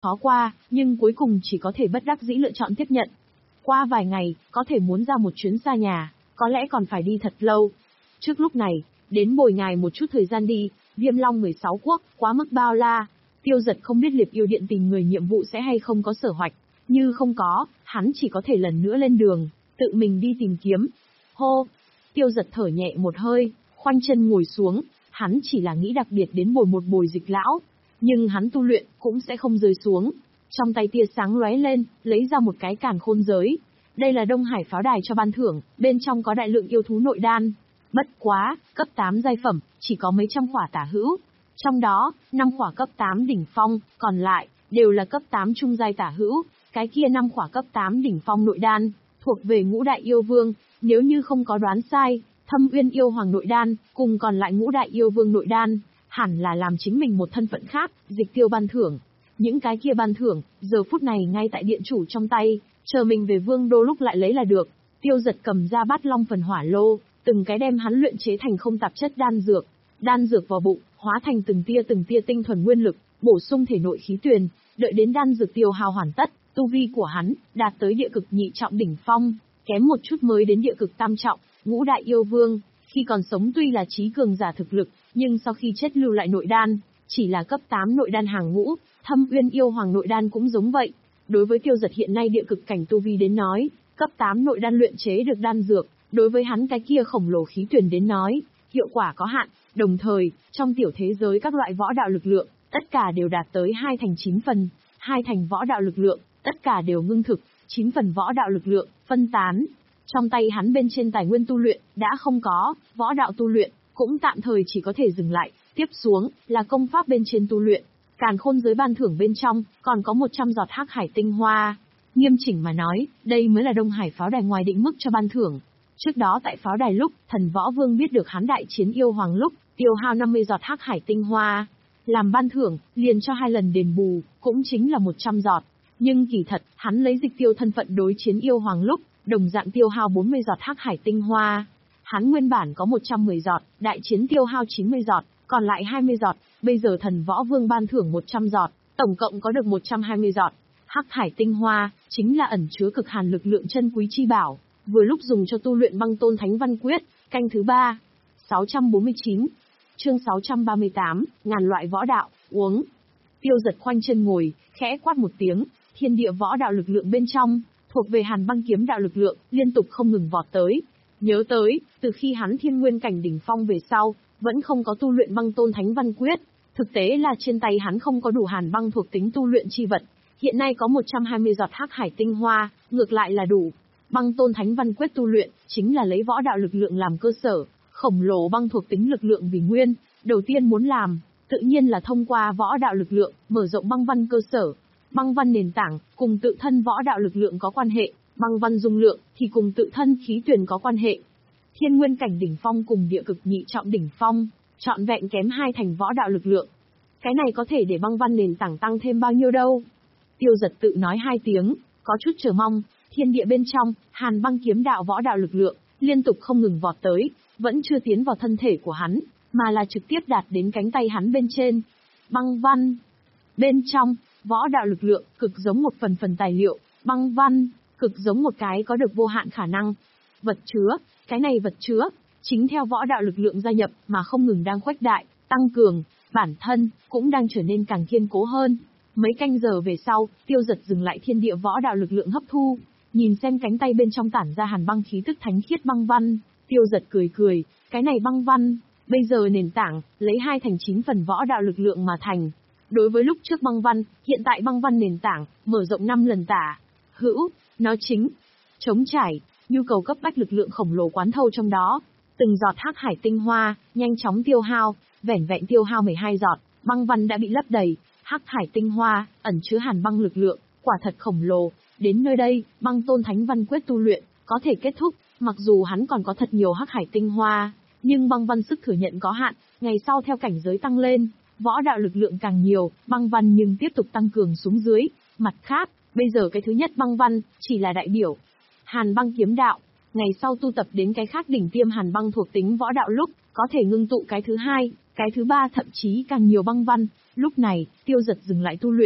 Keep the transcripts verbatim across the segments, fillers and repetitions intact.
khó qua, nhưng cuối cùng chỉ có thể bất đắc dĩ lựa chọn tiếp nhận. Qua vài ngày, có thể muốn ra một chuyến xa nhà, có lẽ còn phải đi thật lâu. Trước lúc này, đến bồi ngài một chút thời gian đi, Viêm Long mười sáu quốc, quá mức bao la. Tiêu Giật không biết Liệp Yêu Điện tìm người nhiệm vụ sẽ hay không có sở hoạch, như không có, hắn chỉ có thể lần nữa lên đường, tự mình đi tìm kiếm. Hô! Tiêu Giật thở nhẹ một hơi, khoanh chân ngồi xuống, hắn chỉ là nghĩ đặc biệt đến bồi một bồi Dịch lão, nhưng hắn tu luyện cũng sẽ không rơi xuống. Trong tay tia sáng lóe lên, lấy ra một cái càn khôn giới. Đây là Đông Hải pháo đài cho ban thưởng, bên trong có đại lượng yêu thú nội đan. Bất quá, cấp tám giai phẩm, chỉ có mấy trăm khỏa tả hữu. Trong đó, năm khỏa cấp tám đỉnh phong, còn lại, đều là cấp tám trung giai tả hữu. Cái kia năm khỏa cấp tám đỉnh phong nội đan, thuộc về ngũ đại yêu vương. Nếu như không có đoán sai, Thâm Uyên yêu hoàng nội đan, cùng còn lại ngũ đại yêu vương nội đan, hẳn là làm chính mình một thân phận khác, Dịch Tiêu ban thưởng. Những cái kia ban thưởng, giờ phút này ngay tại điện chủ trong tay, chờ mình về vương đô lúc lại lấy là được. Tiêu Giật cầm ra bát long phần hỏa lô, từng cái đem hắn luyện chế thành không tạp chất đan dược, đan dược vào bụng, hóa thành từng tia từng tia tinh thuần nguyên lực, bổ sung thể nội khí tuyền, đợi đến đan dược tiêu hao hoàn tất, tu vi của hắn đạt tới địa cực nhị trọng đỉnh phong, kém một chút mới đến địa cực tam trọng. Ngũ đại yêu vương, khi còn sống tuy là trí cường giả thực lực, nhưng sau khi chết lưu lại nội đan, chỉ là cấp tám nội đan hàng ngũ. Thâm Uyên yêu hoàng nội đan cũng giống vậy. Đối với Tiêu Giật hiện nay địa cực cảnh tu vi đến nói, cấp tám nội đan luyện chế được đan dược, đối với hắn cái kia khổng lồ khí tuyển đến nói, hiệu quả có hạn. Đồng thời, trong tiểu thế giới các loại võ đạo lực lượng, tất cả đều đạt tới hai thành chín phần, hai thành võ đạo lực lượng, tất cả đều ngưng thực, chín phần võ đạo lực lượng, phân tán. Trong tay hắn bên trên tài nguyên tu luyện, đã không có, võ đạo tu luyện, cũng tạm thời chỉ có thể dừng lại, tiếp xuống, là công pháp bên trên tu luyện. Càn khôn giới ban thưởng bên trong, còn có một trăm giọt hắc hải tinh hoa. Nghiêm chỉnh mà nói, đây mới là Đông Hải pháo đài ngoài định mức cho ban thưởng. Trước đó tại pháo đài lúc, thần võ vương biết được hắn đại chiến yêu hoàng lúc, tiêu hao năm mươi giọt hắc hải tinh hoa. Làm ban thưởng, liền cho hai lần đền bù, cũng chính là một trăm giọt. Nhưng kỳ thật, hắn lấy Dịch Tiêu thân phận đối chiến yêu hoàng lúc, đồng dạng tiêu hao bốn mươi giọt hắc hải tinh hoa. Hắn nguyên bản có một trăm mười giọt, đại chiến tiêu hao chín mươi giọt, còn lại hai mươi giọt, bây giờ thần võ vương ban thưởng một trăm giọt, tổng cộng có được một trăm hai mươi giọt. Hắc hải tinh hoa, chính là ẩn chứa cực hàn lực lượng chân quý chi bảo, vừa lúc dùng cho tu luyện Băng Tôn Thánh Văn Quyết, canh thứ ba. sáu trăm bốn mươi chín, chương sáu trăm ba mươi tám, ngàn loại võ đạo, uống. Tiêu Giật khoanh chân ngồi, khẽ quát một tiếng, thiên địa võ đạo lực lượng bên trong, thuộc về Hàn Băng kiếm đạo lực lượng, liên tục không ngừng vọt tới. Nhớ tới, từ khi hắn thiên nguyên cảnh đỉnh phong về sau, vẫn không có tu luyện Băng Tôn Thánh Văn Quyết, thực tế là trên tay hắn không có đủ hàn băng thuộc tính tu luyện chi vật. Hiện nay có một trăm hai mươi giọt hắc hải tinh hoa, ngược lại là đủ. Băng Tôn Thánh Văn Quyết tu luyện, chính là lấy võ đạo lực lượng làm cơ sở, khổng lồ băng thuộc tính lực lượng vì nguyên, đầu tiên muốn làm, tự nhiên là thông qua võ đạo lực lượng, mở rộng băng văn cơ sở. Băng văn nền tảng, cùng tự thân võ đạo lực lượng có quan hệ, băng văn dung lượng, thì cùng tự thân khí tuyển có quan hệ. Thiên nguyên cảnh đỉnh phong cùng địa cực nhị trọng đỉnh phong, trọn vẹn kém hai thành võ đạo lực lượng. Cái này có thể để băng văn nền tảng tăng thêm bao nhiêu đâu? Tiêu Giật tự nói hai tiếng, có chút chờ mong. Thiên địa bên trong, Hàn Băng kiếm đạo võ đạo lực lượng, liên tục không ngừng vọt tới, vẫn chưa tiến vào thân thể của hắn, mà là trực tiếp đạt đến cánh tay hắn bên trên. Băng văn. Bên trong, võ đạo lực lượng, cực giống một phần phần tài liệu, băng văn, cực giống một cái có được vô hạn khả năng. Vật chứa, cái này vật chứa, chính theo võ đạo lực lượng gia nhập mà không ngừng đang khuếch đại, tăng cường, bản thân, cũng đang trở nên càng kiên cố hơn. Mấy canh giờ về sau, Tiêu Giật dừng lại thiên địa võ đạo lực lượng hấp thu, nhìn xem cánh tay bên trong tản ra hàn băng khí tức thánh khiết băng văn, Tiêu Giật cười cười, cái này băng văn, bây giờ nền tảng, lấy hai thành chín phần võ đạo lực lượng mà thành. Đối với lúc trước băng văn, hiện tại băng văn nền tảng, mở rộng năm lần tả. Hữu, nó chính, chống trải, nhu cầu cấp bách lực lượng khổng lồ quán thâu trong đó. Từng giọt hắc hải tinh hoa, nhanh chóng tiêu hao, vẻn vẹn tiêu hao mười hai giọt, băng văn đã bị lấp đầy. Hắc hải tinh hoa, ẩn chứa hàn băng lực lượng, quả thật khổng lồ. Đến nơi đây, Băng Tôn Thánh Văn Quyết tu luyện, có thể kết thúc, mặc dù hắn còn có thật nhiều hắc hải tinh hoa, nhưng băng văn sức thừa nhận có hạn, ngày sau theo cảnh giới tăng lên, võ đạo lực lượng càng nhiều, băng văn nhưng tiếp tục tăng cường xuống dưới. Mặt khác, bây giờ cái thứ nhất băng văn, chỉ là đại biểu. Hàn băng kiếm đạo, ngày sau tu tập đến cái khác đỉnh tiêm hàn băng thuộc tính võ đạo lúc, có thể ngưng tụ cái thứ hai, cái thứ ba thậm chí càng nhiều băng văn. Lúc này, Tiêu Giật dừng lại tu luyện.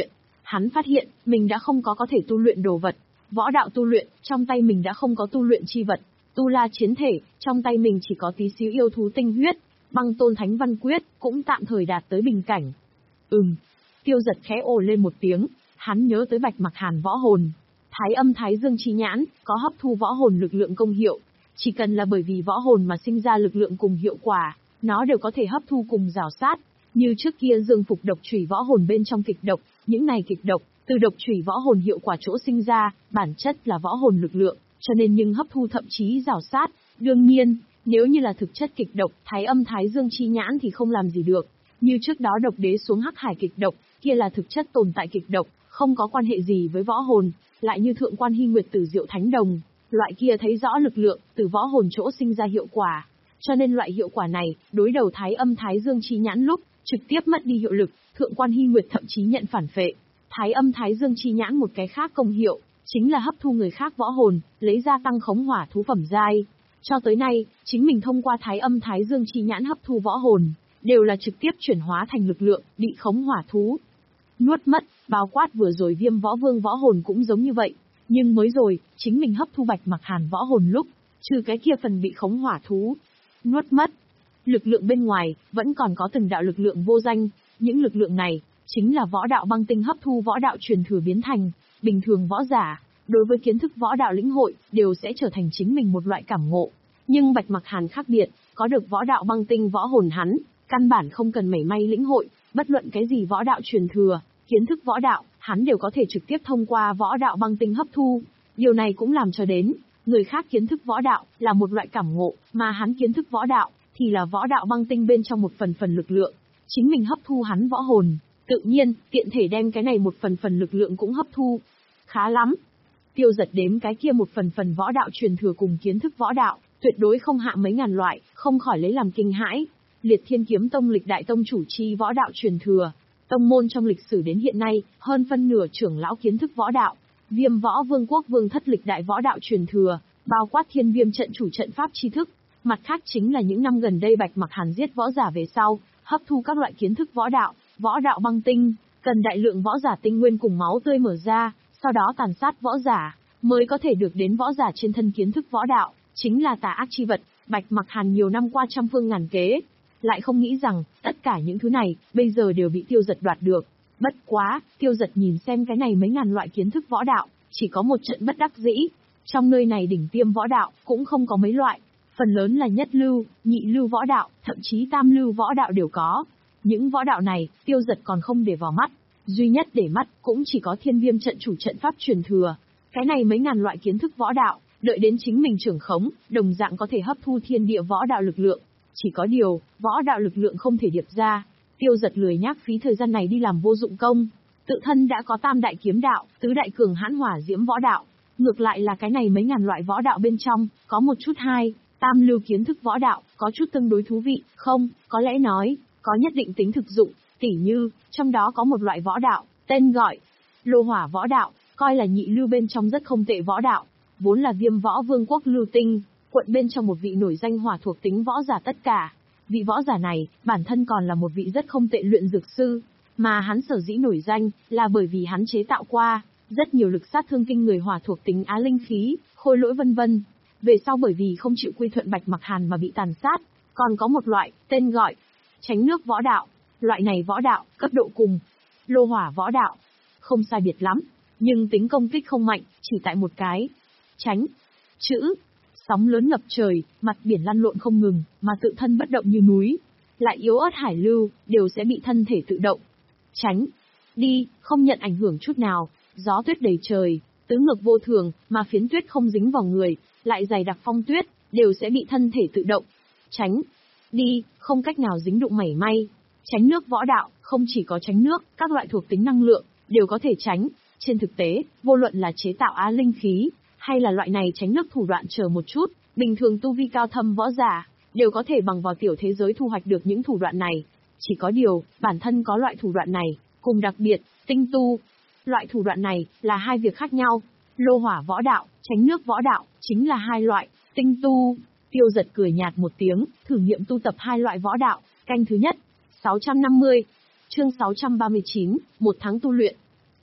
Hắn phát hiện, mình đã không có có thể tu luyện đồ vật. Võ đạo tu luyện, trong tay mình đã không có tu luyện chi vật. Tu la chiến thể, trong tay mình chỉ có tí xíu yêu thú tinh huyết. Băng tôn thánh văn quyết, cũng tạm thời đạt tới bình cảnh. Ừm. Tiêu giật khẽ ồ lên một tiếng, hắn nhớ tới Bạch Mặc Hàn võ hồn. Thái âm thái dương chi nhãn, có hấp thu võ hồn lực lượng công hiệu. Chỉ cần là bởi vì võ hồn mà sinh ra lực lượng cùng hiệu quả, nó đều có thể hấp thu cùng rào sát. Như trước kia dương phục độc chủy võ hồn bên trong kịch độc, những này kịch độc, từ độc chủy võ hồn hiệu quả chỗ sinh ra, bản chất là võ hồn lực lượng, cho nên nhưng hấp thu thậm chí rào sát. Đương nhiên, nếu như là thực chất kịch độc, thái âm thái dương chi nhãn thì không làm gì được. Như trước đó độc đế xuống hắc hải kịch độc, kia là thực chất tồn tại kịch độc, không có quan hệ gì với võ hồn, lại như thượng quan hy nguyệt tử diệu thánh đồng, loại kia thấy rõ lực lượng, từ võ hồn chỗ sinh ra hiệu quả. Cho nên loại hiệu quả này, đối đầu thái âm thái dương chi nhãn lúc, trực tiếp mất đi hiệu lực, thượng quan hy nguyệt thậm chí nhận phản phệ. Thái âm thái dương chi nhãn một cái khác công hiệu, chính là hấp thu người khác võ hồn, lấy ra tăng khống hỏa thú phẩm giai. Cho tới nay, chính mình thông qua thái âm thái dương chi nhãn hấp thu võ hồn, đều là trực tiếp chuyển hóa thành lực lượng, bị khống hỏa thú. Nuốt mất, bao quát vừa rồi viêm võ vương võ hồn cũng giống như vậy. Nhưng mới rồi, chính mình hấp thu Bạch Mặc Hàn võ hồn lúc, trừ cái kia phần bị khống hỏa thú. Nuốt mất. Lực lượng bên ngoài, vẫn còn có từng đạo lực lượng vô danh. Những lực lượng này, chính là võ đạo băng tinh hấp thu võ đạo truyền thừa biến thành. Bình thường võ giả, đối với kiến thức võ đạo lĩnh hội, đều sẽ trở thành chính mình một loại cảm ngộ. Nhưng Bạch Mặc Hàn khác biệt, có được võ đạo băng tinh võ hồn hắn, căn bản không cần mảy may lĩnh hội, bất luận cái gì võ đạo truyền thừa, kiến thức võ đạo, hắn đều có thể trực tiếp thông qua võ đạo băng tinh hấp thu. Điều này cũng làm cho đến, người khác kiến thức võ đạo là một loại cảm ngộ, mà hắn kiến thức võ đạo thì là võ đạo băng tinh bên trong một phần phần lực lượng. Chính mình hấp thu hắn võ hồn, tự nhiên, tiện thể đem cái này một phần phần lực lượng cũng hấp thu. Khá lắm. Tiêu Giật đếm cái kia một phần phần võ đạo truyền thừa cùng kiến thức võ đạo, tuyệt đối không hạ mấy ngàn loại, không khỏi lấy làm kinh hãi. Liệt Thiên Kiếm Tông lịch đại tông chủ chi võ đạo truyền thừa, tông môn trong lịch sử đến hiện nay, hơn phân nửa trưởng lão kiến thức võ đạo. Viêm Võ Vương quốc vương thất lịch đại võ đạo truyền thừa, bao quát Thiên Viêm trận chủ trận pháp tri thức. Mặt khác chính là những năm gần đây Bạch Mặc Hàn giết võ giả về sau, hấp thu các loại kiến thức võ đạo, võ đạo băng tinh, cần đại lượng võ giả tinh nguyên cùng máu tươi mở ra, sau đó tàn sát võ giả, mới có thể được đến võ giả trên thân kiến thức võ đạo, chính là tà ác chi vật. Bạch Mặc Hàn nhiều năm qua trăm phương ngàn kế, lại không nghĩ rằng, tất cả những thứ này, bây giờ đều bị Tiêu Giật đoạt được. Bất quá, Tiêu Giật nhìn xem cái này mấy ngàn loại kiến thức võ đạo, chỉ có một trận bất đắc dĩ. Trong nơi này đỉnh tiêm võ đạo, cũng không có mấy loại. Phần lớn là nhất lưu, nhị lưu võ đạo, thậm chí tam lưu võ đạo đều có. Những võ đạo này, Tiêu Giật còn không để vào mắt. Duy nhất để mắt, cũng chỉ có Thiên Viêm trận chủ trận pháp truyền thừa. Cái này mấy ngàn loại kiến thức võ đạo, đợi đến chính mình trưởng khống, đồng dạng có thể hấp thu thiên địa võ đạo lực lượng. Chỉ có điều, võ đạo lực lượng không thể điệp ra. Tiêu Giật lười nhác phí thời gian này đi làm vô dụng công. Tự thân đã có tam đại kiếm đạo, tứ đại cường hãn hỏa diễm võ đạo. Ngược lại là cái này mấy ngàn loại võ đạo bên trong, có một chút hai, tam lưu kiến thức võ đạo, có chút tương đối thú vị, không, có lẽ nói, có nhất định tính thực dụng, tỉ như, trong đó có một loại võ đạo, tên gọi, lô hỏa võ đạo, coi là nhị lưu bên trong rất không tệ võ đạo, vốn là Viêm Võ Vương quốc lưu tinh, quận bên trong một vị nổi danh hỏa thuộc tính võ giả tất cả. Vị võ giả này, bản thân còn là một vị rất không tệ luyện dược sư, mà hắn sở dĩ nổi danh, là bởi vì hắn chế tạo qua rất nhiều lực sát thương kinh người hỏa thuộc tính á linh khí, khôi lỗi vân vân. Về sau bởi vì không chịu quy thuận Bạch Mặc Hàn mà bị tàn sát, còn có một loại, tên gọi, tránh nước võ đạo. Loại này võ đạo, cấp độ cùng lô hỏa võ đạo, không sai biệt lắm, nhưng tính công kích không mạnh, chỉ tại một cái tránh chữ. Sóng lớn ngập trời, mặt biển lăn lộn không ngừng, mà tự thân bất động như núi, lại yếu ớt hải lưu, đều sẽ bị thân thể tự động tránh đi, không nhận ảnh hưởng chút nào. Gió tuyết đầy trời, tứ ngược vô thường, mà phiến tuyết không dính vào người, lại dày đặc phong tuyết, đều sẽ bị thân thể tự động tránh đi, không cách nào dính đụng mảy may. Tránh nước võ đạo, không chỉ có tránh nước, các loại thuộc tính năng lượng, đều có thể tránh. Trên thực tế, vô luận là chế tạo á linh khí, hay là loại này tránh nước thủ đoạn chờ một chút, bình thường tu vi cao thâm võ giả, đều có thể bằng vào tiểu thế giới thu hoạch được những thủ đoạn này. Chỉ có điều, bản thân có loại thủ đoạn này, cùng đặc biệt, tinh tu. Loại thủ đoạn này, là hai việc khác nhau. Lô hỏa võ đạo, tránh nước võ đạo, chính là hai loại, tinh tu. Tiêu Giật cười nhạt một tiếng, thử nghiệm tu tập hai loại võ đạo, canh thứ nhất, sáu trăm năm mươi. Chương sáu trăm ba mươi chín, một tháng tu luyện.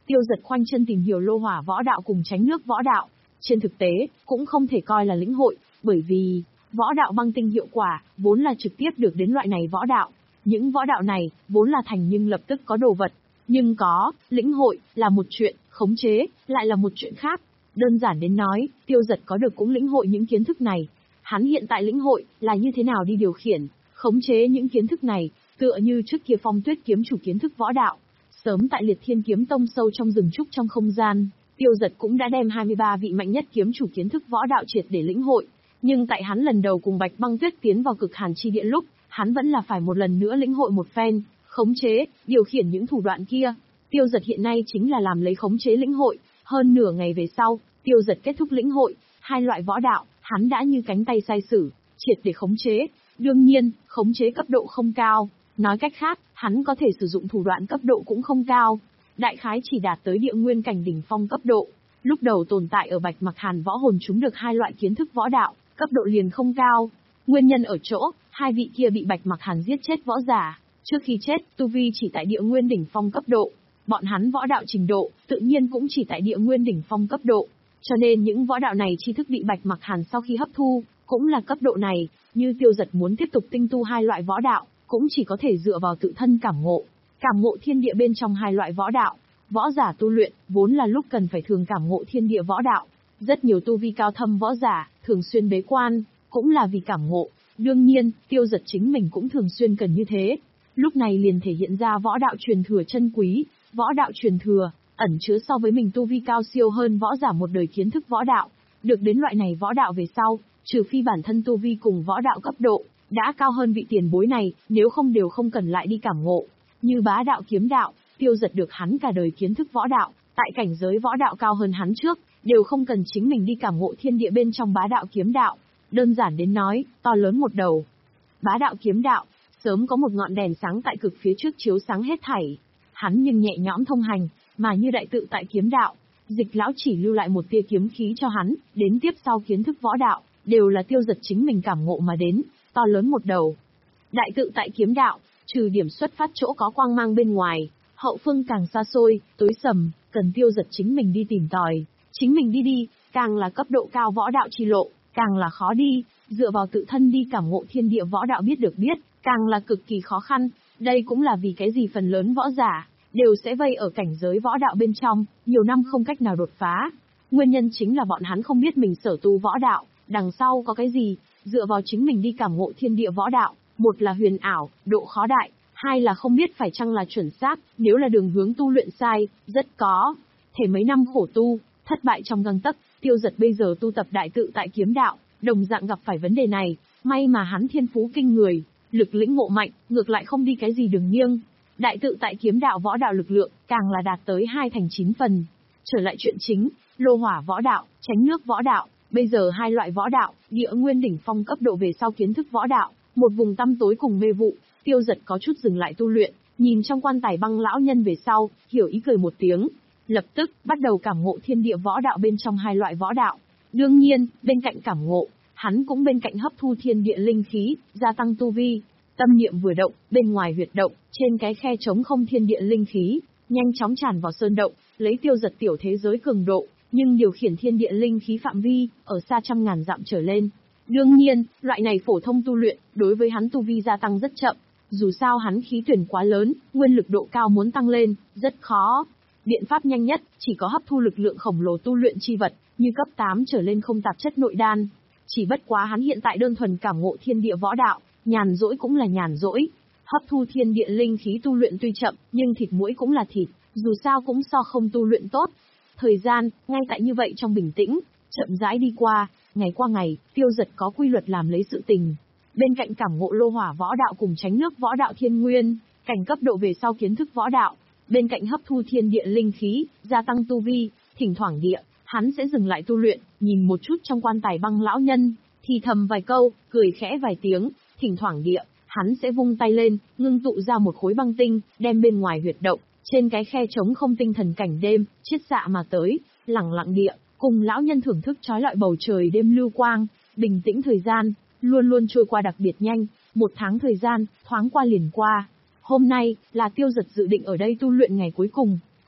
Tiêu Dật khoanh chân tìm hiểu lô hỏa võ đạo cùng tránh nước võ đạo. Trên thực tế, cũng không thể coi là lĩnh hội, bởi vì võ đạo băng tinh hiệu quả vốn là trực tiếp được đến loại này võ đạo. Những võ đạo này vốn là thành nhưng lập tức có đồ vật, nhưng có, lĩnh hội là một chuyện, khống chế lại là một chuyện khác. Đơn giản đến nói, Tiêu Dật có được cũng lĩnh hội những kiến thức này. Hắn hiện tại lĩnh hội là như thế nào đi điều khiển, khống chế những kiến thức này, tựa như trước kia Phong Tuyết kiếm chủ kiến thức võ đạo. Sớm tại Liệt Thiên Kiếm Tông sâu trong rừng trúc trong không gian, Tiêu Dật cũng đã đem hai mươi ba vị mạnh nhất kiếm chủ kiến thức võ đạo triệt để lĩnh hội. Nhưng tại hắn lần đầu cùng Bạch Băng Tuyết tiến vào cực hàn chi địa lúc, hắn vẫn là phải một lần nữa lĩnh hội một phen, khống chế, điều khiển những thủ đoạn kia. Tiêu Dật hiện nay chính là làm lấy khống chế lĩnh hội. Hơn nửa ngày về sau, Tiêu Dật kết thúc lĩnh hội, hai loại võ đạo, hắn đã như cánh tay sai sử, triệt để khống chế. Đương nhiên, khống chế cấp độ không cao. Nói cách khác, hắn có thể sử dụng thủ đoạn cấp độ cũng không cao. Đại khái chỉ đạt tới địa nguyên cảnh đỉnh phong cấp độ. Lúc đầu tồn tại ở Bạch Mặc Hàn võ hồn chúng được hai loại kiến thức võ đạo, cấp độ liền không cao. Nguyên nhân ở chỗ, hai vị kia bị Bạch Mặc Hàn giết chết võ giả. Trước khi chết, tu vi chỉ tại địa nguyên đỉnh phong cấp độ. Bọn hắn võ đạo trình độ, tự nhiên cũng chỉ tại địa nguyên đỉnh phong cấp độ. Cho nên những võ đạo này tri thức bị Bạch Mặc Hàn sau khi hấp thu, cũng là cấp độ này. Như Tiêu Dật muốn tiếp tục tinh tu hai loại võ đạo, cũng chỉ có thể dựa vào tự thân cảm ngộ. Cảm ngộ thiên địa bên trong hai loại võ đạo. Võ giả tu luyện, vốn là lúc cần phải thường cảm ngộ thiên địa võ đạo. Rất nhiều tu vi cao thâm võ giả, thường xuyên bế quan, cũng là vì cảm ngộ. Đương nhiên, Tiêu Dật chính mình cũng thường xuyên cần như thế. Lúc này liền thể hiện ra võ đạo truyền thừa chân quý. Võ đạo truyền thừa, ẩn chứa so với mình tu vi cao siêu hơn võ giả một đời kiến thức võ đạo. Được đến loại này võ đạo về sau, trừ phi bản thân tu vi cùng võ đạo cấp độ đã cao hơn vị tiền bối này, nếu không đều không cần lại đi cảm ngộ. Như bá đạo kiếm đạo, Tiêu Dật được hắn cả đời kiến thức võ đạo, tại cảnh giới võ đạo cao hơn hắn trước, đều không cần chính mình đi cảm ngộ thiên địa bên trong bá đạo kiếm đạo. Đơn giản đến nói, to lớn một đầu. Bá đạo kiếm đạo, sớm có một ngọn đèn sáng tại cực phía trước chiếu sáng hết thảy. Hắn nhưng nhẹ nhõm thông hành, mà như đại tự tại kiếm đạo, Dịch lão chỉ lưu lại một tia kiếm khí cho hắn, đến tiếp sau kiến thức võ đạo, đều là Tiêu Dật chính mình cảm ngộ mà đến, to lớn một đầu. Đại tự tại kiếm đạo, trừ điểm xuất phát chỗ có quang mang bên ngoài, hậu phương càng xa xôi, tối sầm, cần Tiêu Dật chính mình đi tìm tòi, chính mình đi đi, càng là cấp độ cao võ đạo chi lộ, càng là khó đi, dựa vào tự thân đi cảm ngộ thiên địa võ đạo biết được biết, càng là cực kỳ khó khăn. Đây cũng là vì cái gì phần lớn võ giả đều sẽ vây ở cảnh giới võ đạo bên trong, nhiều năm không cách nào đột phá. Nguyên nhân chính là bọn hắn không biết mình sở tu võ đạo, đằng sau có cái gì, dựa vào chính mình đi cảm ngộ thiên địa võ đạo, một là huyền ảo, độ khó đại, hai là không biết phải chăng là chuẩn xác, nếu là đường hướng tu luyện sai, rất có thể mấy năm khổ tu, thất bại trong gang tấc. Tiêu Dật bây giờ tu tập đại tự tại kiếm đạo, đồng dạng gặp phải vấn đề này, may mà hắn thiên phú kinh người, lực lĩnh ngộ mạnh, ngược lại không đi cái gì đường nghiêng. Đại tự tại kiếm đạo võ đạo lực lượng, càng là đạt tới hai thành chín phần. Trở lại chuyện chính, lô hỏa võ đạo, tránh nước võ đạo, bây giờ hai loại võ đạo, địa nguyên đỉnh phong cấp độ về sau kiến thức võ đạo, một vùng tăm tối cùng mê vụ. Tiêu Dật có chút dừng lại tu luyện, nhìn trong quan tài băng lão nhân về sau, hiểu ý cười một tiếng, lập tức bắt đầu cảm ngộ thiên địa võ đạo bên trong hai loại võ đạo. Đương nhiên, bên cạnh cảm ngộ, hắn cũng bên cạnh hấp thu thiên địa linh khí, gia tăng tu vi. Tâm niệm vừa động, bên ngoài huyệt động, trên cái khe trống không thiên địa linh khí, nhanh chóng tràn vào sơn động, lấy Tiêu Dật tiểu thế giới cường độ, nhưng điều khiển thiên địa linh khí phạm vi, ở xa trăm ngàn dặm trở lên. Đương nhiên, loại này phổ thông tu luyện, đối với hắn tu vi gia tăng rất chậm, dù sao hắn khí tuyển quá lớn, nguyên lực độ cao muốn tăng lên, rất khó. Biện pháp nhanh nhất, chỉ có hấp thu lực lượng khổng lồ tu luyện chi vật, như cấp tám trở lên không tạp chất nội đan. Chỉ bất quá hắn hiện tại đơn thuần cảm ngộ thiên địa võ đạo, nhàn rỗi cũng là nhàn rỗi. Hấp thu thiên địa linh khí tu luyện tuy chậm, nhưng thịt muỗi cũng là thịt, dù sao cũng so không tu luyện tốt. Thời gian, ngay tại như vậy trong bình tĩnh, chậm rãi đi qua, ngày qua ngày, Tiêu Dật có quy luật làm lấy sự tình. Bên cạnh cảm ngộ lô hỏa võ đạo cùng tránh nước võ đạo thiên nguyên, cảnh cấp độ về sau kiến thức võ đạo, bên cạnh hấp thu thiên địa linh khí, gia tăng tu vi, thỉnh thoảng địa, hắn sẽ dừng lại tu luyện, nhìn một chút trong quan tài băng lão nhân, thì thầm vài câu, cười khẽ vài tiếng, thỉnh thoảng địa, hắn sẽ vung tay lên, ngưng tụ ra một khối băng tinh, đem bên ngoài huyệt động, trên cái khe trống không tinh thần cảnh đêm, chiết xạ mà tới, lẳng lặng địa, cùng lão nhân thưởng thức chói lọi bầu trời đêm lưu quang, bình tĩnh thời gian, luôn luôn trôi qua đặc biệt nhanh, một tháng thời gian, thoáng qua liền qua. Hôm nay, là Tiêu Dật dự định ở đây tu luyện ngày cuối cùng.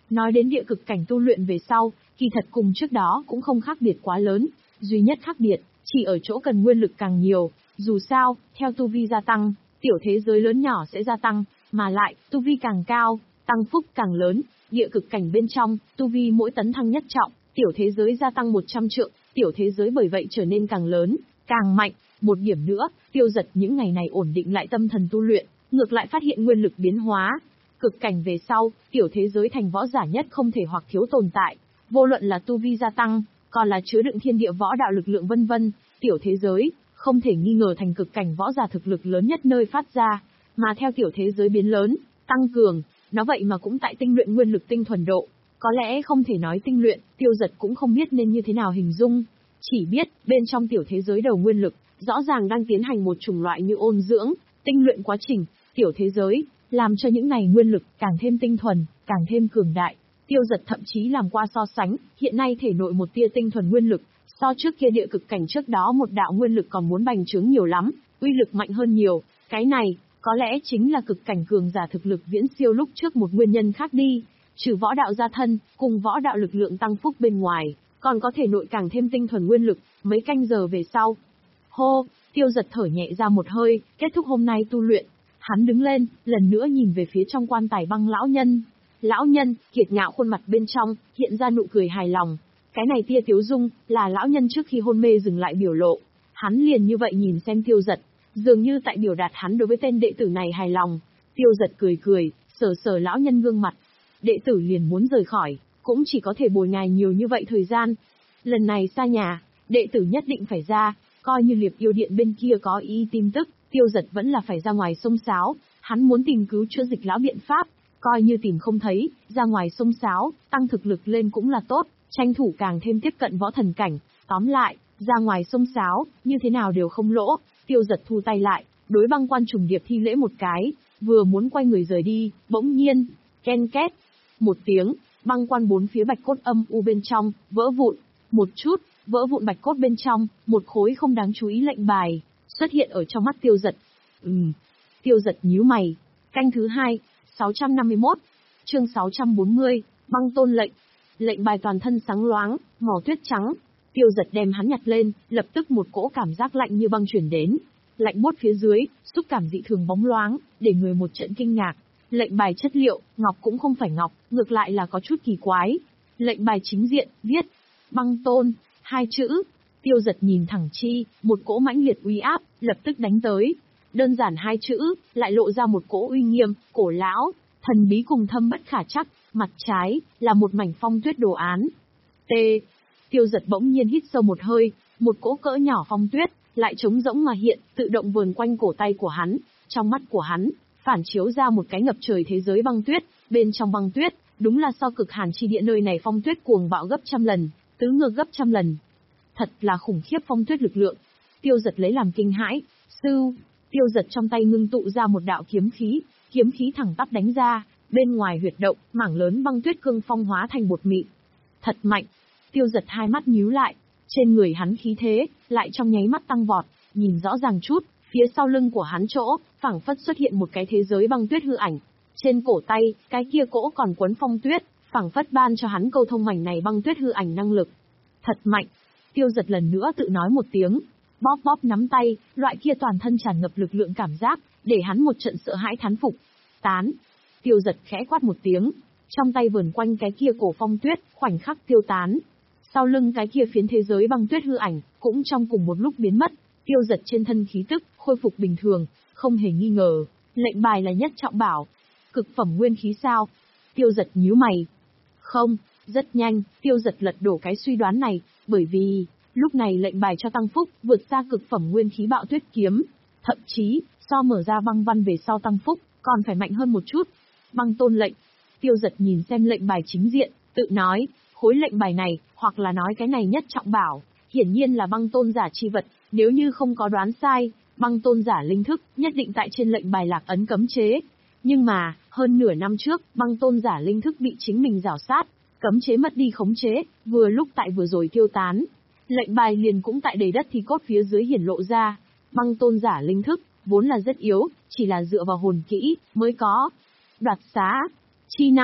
Nói đến địa cực cảnh tu luyện về sau, kỳ thật cùng trước đó cũng không khác biệt quá lớn, duy nhất khác biệt, chỉ ở chỗ cần nguyên lực càng nhiều, dù sao, theo tu vi gia tăng, tiểu thế giới lớn nhỏ sẽ gia tăng, mà lại, tu vi càng cao, tăng phúc càng lớn, địa cực cảnh bên trong, tu vi mỗi tấn thăng nhất trọng, tiểu thế giới gia tăng một trăm trượng, tiểu thế giới bởi vậy trở nên càng lớn, càng mạnh. Một điểm nữa, Tiêu Dật những ngày này ổn định lại tâm thần tu luyện, ngược lại phát hiện nguyên lực biến hóa. Cực cảnh về sau, tiểu thế giới thành võ giả nhất không thể hoặc thiếu tồn tại, vô luận là tu vi gia tăng, còn là chứa đựng thiên địa võ đạo lực lượng vân vân, tiểu thế giới không thể nghi ngờ thành cực cảnh võ giả thực lực lớn nhất nơi phát ra, mà theo tiểu thế giới biến lớn, tăng cường, nó vậy mà cũng tại tinh luyện nguyên lực tinh thuần độ. Có lẽ không thể nói tinh luyện, Tiêu Dật cũng không biết nên như thế nào hình dung, chỉ biết bên trong tiểu thế giới đầu nguyên lực, rõ ràng đang tiến hành một chủng loại như ôn dưỡng, tinh luyện quá trình, tiểu thế giới làm cho những này nguyên lực càng thêm tinh thuần, càng thêm cường đại. Tiêu Dật thậm chí làm qua so sánh, hiện nay thể nội một tia tinh thuần nguyên lực, so trước kia địa cực cảnh trước đó một đạo nguyên lực còn muốn bành trướng nhiều lắm, uy lực mạnh hơn nhiều. Cái này, có lẽ chính là cực cảnh cường giả thực lực viễn siêu lúc trước một nguyên nhân khác đi. Trừ võ đạo gia thân, cùng võ đạo lực lượng tăng phúc bên ngoài, còn có thể nội càng thêm tinh thuần nguyên lực, mấy canh giờ về sau. Hô, Tiêu Dật thở nhẹ ra một hơi, kết thúc hôm nay tu luyện. Hắn đứng lên, lần nữa nhìn về phía trong quan tài băng lão nhân. Lão nhân, kiệt ngạo khuôn mặt bên trong, hiện ra nụ cười hài lòng. Cái này tia tiếu dung, là lão nhân trước khi hôn mê dừng lại biểu lộ. Hắn liền như vậy nhìn xem Tiêu Dật, dường như tại biểu đạt hắn đối với tên đệ tử này hài lòng. Tiêu Dật cười cười, sờ sờ lão nhân gương mặt. Đệ tử liền muốn rời khỏi, cũng chỉ có thể bồi ngài nhiều như vậy thời gian. Lần này xa nhà, đệ tử nhất định phải ra, coi như Liệp Yêu Điện bên kia có ý tin tức, Tiêu Dật vẫn là phải ra ngoài sông sáo, hắn muốn tìm cứu chữa dịch lão biện pháp, coi như tìm không thấy, ra ngoài sông sáo, tăng thực lực lên cũng là tốt, tranh thủ càng thêm tiếp cận võ thần cảnh, tóm lại, ra ngoài sông sáo, như thế nào đều không lỗ. Tiêu Dật thu tay lại, đối băng quan trùng điệp thi lễ một cái, vừa muốn quay người rời đi, bỗng nhiên, ken két, một tiếng, băng quan bốn phía bạch cốt âm u bên trong, vỡ vụn, một chút, vỡ vụn bạch cốt bên trong, một khối không đáng chú ý lệnh bài, xuất hiện ở trong mắt Tiêu Dật. Ừm, Tiêu Dật nhíu mày. Canh thứ hai, sáu trăm năm mươi mốt, chương sáu trăm bốn mươi, băng tôn lệnh. Lệnh bài toàn thân sáng loáng, màu tuyết trắng. Tiêu Dật đem hắn nhặt lên, lập tức một cỗ cảm giác lạnh như băng chuyển đến. Lạnh buốt phía dưới, xúc cảm dị thường bóng loáng, để người một trận kinh ngạc. Lệnh bài chất liệu, ngọc cũng không phải ngọc, ngược lại là có chút kỳ quái. Lệnh bài chính diện, viết, băng tôn, hai chữ. Tiêu Dật nhìn thẳng chi, một cỗ mãnh liệt uy áp, lập tức đánh tới. Đơn giản hai chữ, lại lộ ra một cỗ uy nghiêm, cổ lão, thần bí cùng thâm bất khả trắc, mặt trái, là một mảnh phong tuyết đồ án. T. Tiêu Dật bỗng nhiên hít sâu một hơi, một cỗ cỡ nhỏ phong tuyết, lại trống rỗng mà hiện, tự động vờn quanh cổ tay của hắn, trong mắt của hắn, phản chiếu ra một cái ngập trời thế giới băng tuyết, bên trong băng tuyết, đúng là so cực hàn chi địa nơi này phong tuyết cuồng bạo gấp trăm lần, tứ ngược gấp trăm lần. Thật là khủng khiếp phong tuyết lực lượng. Tiêu Dật lấy làm kinh hãi, sư, Tiêu Dật trong tay ngưng tụ ra một đạo kiếm khí, kiếm khí thẳng tắp đánh ra, bên ngoài huyệt động, mảng lớn băng tuyết cương phong hóa thành bột mịn. Thật mạnh. Tiêu Dật hai mắt nhíu lại, trên người hắn khí thế, lại trong nháy mắt tăng vọt, nhìn rõ ràng chút, phía sau lưng của hắn chỗ, phảng phất xuất hiện một cái thế giới băng tuyết hư ảnh. Trên cổ tay, cái kia cỗ còn quấn phong tuyết, phảng phất ban cho hắn câu thông mảnh này băng tuyết hư ảnh năng lực. Thật mạnh. Tiêu Dật lần nữa tự nói một tiếng, bóp bóp nắm tay, loại kia toàn thân tràn ngập lực lượng cảm giác, để hắn một trận sợ hãi thán phục. Tán. Tiêu Dật khẽ quát một tiếng, trong tay vờn quanh cái kia cổ phong tuyết, khoảnh khắc tiêu tán. Sau lưng cái kia phiến thế giới băng tuyết hư ảnh, cũng trong cùng một lúc biến mất. Tiêu Dật trên thân khí tức, khôi phục bình thường, không hề nghi ngờ, lệnh bài là nhất trọng bảo. Cực phẩm nguyên khí sao? Tiêu Dật nhíu mày. Không, rất nhanh, Tiêu Dật lật đổ cái suy đoán này, bởi vì, lúc này lệnh bài cho tăng phúc, vượt xa cực phẩm nguyên khí bạo tuyết kiếm. Thậm chí, so mở ra băng văn về sau tăng phúc, còn phải mạnh hơn một chút. Băng tôn lệnh. Tiêu Dật nhìn xem lệnh bài chính diện, tự nói, khối lệnh bài này, hoặc là nói cái này nhất trọng bảo, hiển nhiên là băng tôn giả chi vật, nếu như không có đoán sai, băng tôn giả linh thức, nhất định tại trên lệnh bài lạc ấn cấm chế. Nhưng mà, hơn nửa năm trước, băng tôn giả linh thức bị chính mình rảo sát, cấm chế mất đi khống chế, vừa lúc tại vừa rồi tiêu tán. Lệnh bài liền cũng tại đầy đất thì cốt phía dưới hiển lộ ra. Băng tôn giả linh thức, vốn là rất yếu, chỉ là dựa vào hồn kỹ, mới có. Đoạt xá, chi năng,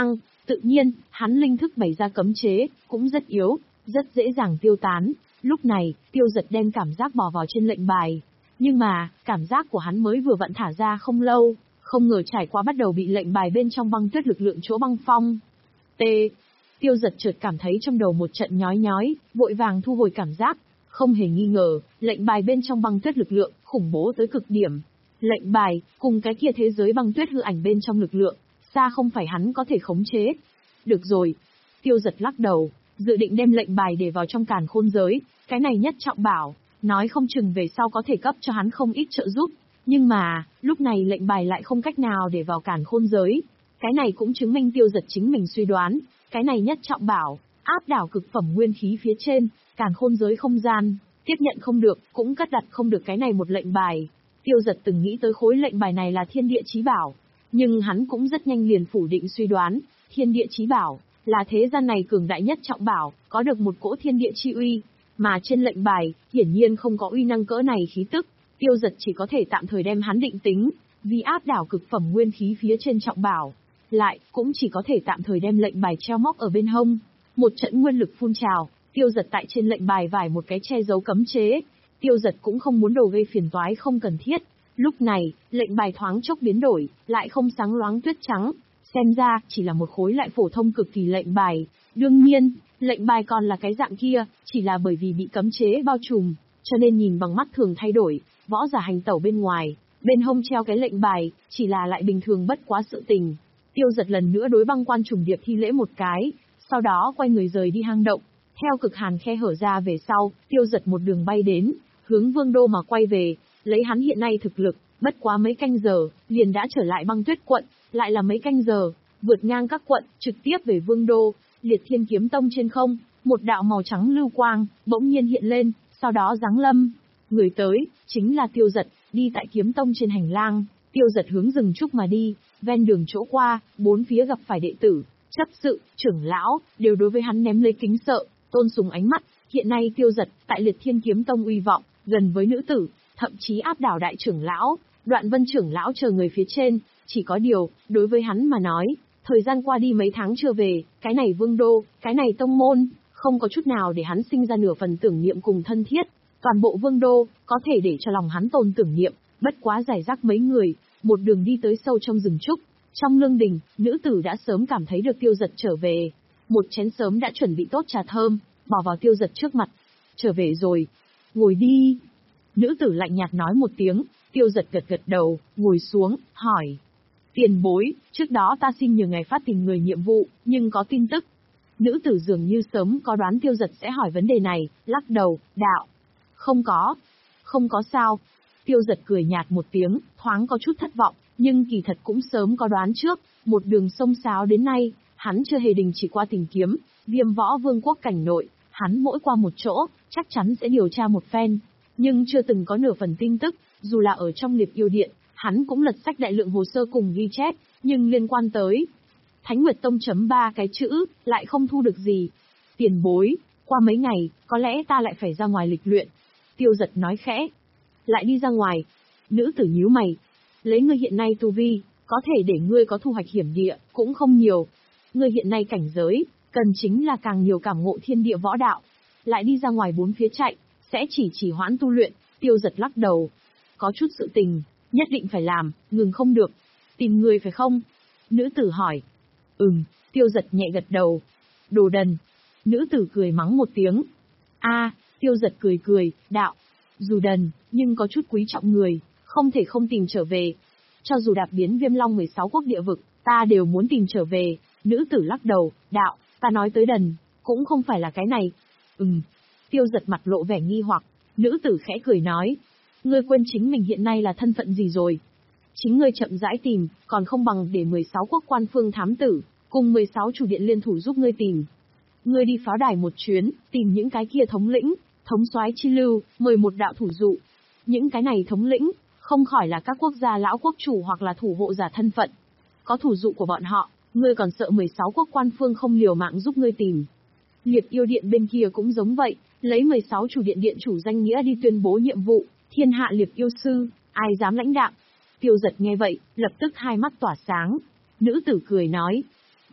Tự nhiên, hắn linh thức bày ra cấm chế, cũng rất yếu, rất dễ dàng tiêu tán. Lúc này, Tiêu Dật đem cảm giác bỏ vào trên lệnh bài. Nhưng mà, cảm giác của hắn mới vừa vặn thả ra không lâu, không ngờ trải qua bắt đầu bị lệnh bài bên trong băng tuyết lực lượng chỗ băng phong. T. Tiêu Dật chợt cảm thấy trong đầu một trận nhói nhói, vội vàng thu hồi cảm giác. Không hề nghi ngờ, lệnh bài bên trong băng tuyết lực lượng, khủng bố tới cực điểm. Lệnh bài, cùng cái kia thế giới băng tuyết hư ảnh bên trong lực lượng, xa không phải hắn có thể khống chế. Được rồi. Tiêu Dật lắc đầu, dự định đem lệnh bài để vào trong càn khôn giới, cái này nhất trọng bảo, nói không chừng về sau có thể cấp cho hắn không ít trợ giúp. Nhưng mà, lúc này lệnh bài lại không cách nào để vào càn khôn giới. Cái này cũng chứng minh Tiêu Dật chính mình suy đoán, cái này nhất trọng bảo, áp đảo cực phẩm nguyên khí phía trên, càn khôn giới không gian, tiếp nhận không được, cũng cất đặt không được cái này một lệnh bài. Tiêu Dật từng nghĩ tới khối lệnh bài này là thiên địa chí bảo, nhưng hắn cũng rất nhanh liền phủ định suy đoán, thiên địa chí bảo, là thế gian này cường đại nhất trọng bảo, có được một cỗ thiên địa chi uy, mà trên lệnh bài, hiển nhiên không có uy năng cỡ này khí tức. Tiêu Dật chỉ có thể tạm thời đem hắn định tính, vì áp đảo cực phẩm nguyên khí phía trên trọng bảo, lại cũng chỉ có thể tạm thời đem lệnh bài treo móc ở bên hông. Một trận nguyên lực phun trào, Tiêu Dật tại trên lệnh bài vải một cái che giấu cấm chế. Tiêu Dật cũng không muốn đồ gây phiền toái không cần thiết. Lúc này, lệnh bài thoáng chốc biến đổi, lại không sáng loáng tuyết trắng, xem ra chỉ là một khối lại phổ thông cực kỳ lệnh bài. Đương nhiên, lệnh bài còn là cái dạng kia, chỉ là bởi vì bị cấm chế bao trùm, cho nên nhìn bằng mắt thường thay đổi. Võ giả hành tẩu bên ngoài, bên hông treo cái lệnh bài, chỉ là lại bình thường bất quá sự tình. Tiêu Dật lần nữa đối băng quan trùng điệp thi lễ một cái, sau đó quay người rời đi hang động. Theo cực hàn khe hở ra về sau, Tiêu Dật một đường bay đến, hướng Vương Đô mà quay về, lấy hắn hiện nay thực lực, bất quá mấy canh giờ, liền đã trở lại băng tuyết quận, lại là mấy canh giờ, vượt ngang các quận, trực tiếp về Vương Đô. Liệt Thiên Kiếm Tông trên không, một đạo màu trắng lưu quang, bỗng nhiên hiện lên, sau đó giáng lâm. Người tới, chính là Tiêu Dật, đi tại Kiếm Tông trên hành lang, Tiêu Dật hướng rừng trúc mà đi, ven đường chỗ qua, bốn phía gặp phải đệ tử, chấp sự, trưởng lão, đều đối với hắn ném lấy kính sợ, tôn sùng ánh mắt. Hiện nay Tiêu Dật, tại Liệt Thiên Kiếm Tông uy vọng, gần với nữ tử, thậm chí áp đảo đại trưởng lão, Đoạn Vân trưởng lão chờ người phía trên. Chỉ có điều, đối với hắn mà nói, thời gian qua đi mấy tháng chưa về, cái này Vương Đô, cái này tông môn, không có chút nào để hắn sinh ra nửa phần tưởng niệm cùng thân thiết. Toàn bộ Vương Đô, có thể để cho lòng hắn tồn tưởng niệm, bất quá giải rác mấy người, một đường đi tới sâu trong rừng trúc. Trong lương đình, nữ tử đã sớm cảm thấy được Tiêu Dật trở về. Một chén sớm đã chuẩn bị tốt trà thơm, bỏ vào Tiêu Dật trước mặt. Trở về rồi. Ngồi đi. Nữ tử lạnh nhạt nói một tiếng, Tiêu Dật gật gật đầu, ngồi xuống, hỏi. Tiền bối, trước đó ta xin nhờ ngài phát tìm người nhiệm vụ, nhưng có tin tức. Nữ tử dường như sớm có đoán Tiêu Dật sẽ hỏi vấn đề này, lắc đầu, đạo. Không có. Không có sao. Tiêu Dật cười nhạt một tiếng, thoáng có chút thất vọng, nhưng kỳ thật cũng sớm có đoán trước, một đường sông sáo đến nay, hắn chưa hề đình chỉ qua tìm kiếm, Viêm Võ Vương quốc cảnh nội, hắn mỗi qua một chỗ, chắc chắn sẽ điều tra một phen, nhưng chưa từng có nửa phần tin tức, dù là ở trong Liệp Yêu Điện, hắn cũng lật sách đại lượng hồ sơ cùng ghi chép, nhưng liên quan tới Thánh Nguyệt Tông chấm ba cái chữ, lại không thu được gì. Tiền bối, qua mấy ngày, có lẽ ta lại phải ra ngoài lịch luyện. Tiêu Dật nói khẽ. Lại đi ra ngoài. Nữ tử nhíu mày. Lấy ngươi hiện nay tu vi, có thể để ngươi có thu hoạch hiểm địa, cũng không nhiều. Ngươi hiện nay cảnh giới, cần chính là càng nhiều cảm ngộ thiên địa võ đạo. Lại đi ra ngoài bốn phía chạy, sẽ chỉ chỉ hoãn tu luyện. Tiêu Dật lắc đầu. Có chút sự tình, nhất định phải làm, ngừng không được. Tìm người phải không? Nữ tử hỏi. Ừm, Tiêu Dật nhẹ gật đầu. Đồ đần. Nữ tử cười mắng một tiếng. A, Tiêu Dật cười cười, đạo. Dù đần, nhưng có chút quý trọng người, không thể không tìm trở về. Cho dù đạp biến Viêm Long mười sáu quốc địa vực, ta đều muốn tìm trở về. Nữ tử lắc đầu, đạo, ta nói tới đần, cũng không phải là cái này. Ừm. Tiêu Dật mặt lộ vẻ nghi hoặc, nữ tử khẽ cười nói. Ngươi quên chính mình hiện nay là thân phận gì rồi? Chính ngươi chậm rãi tìm, còn không bằng để mười sáu quốc quan phương thám tử, cùng mười sáu chủ điện liên thủ giúp ngươi tìm. Ngươi đi pháo đài một chuyến, tìm những cái kia thống lĩnh, thống soái chi lưu, mời một đạo thủ dụ. Những cái này thống lĩnh, không khỏi là các quốc gia lão quốc chủ hoặc là thủ hộ giả thân phận. Có thủ dụ của bọn họ, ngươi còn sợ mười sáu quốc quan phương không liều mạng giúp ngươi tìm. Liệp Yêu Điện bên kia cũng giống vậy, lấy mười sáu chủ điện điện chủ danh nghĩa đi tuyên bố nhiệm vụ, thiên hạ Liệp Yêu sư, ai dám lãnh đạo. Tiêu Dật nghe vậy, lập tức hai mắt tỏa sáng. Nữ tử cười nói.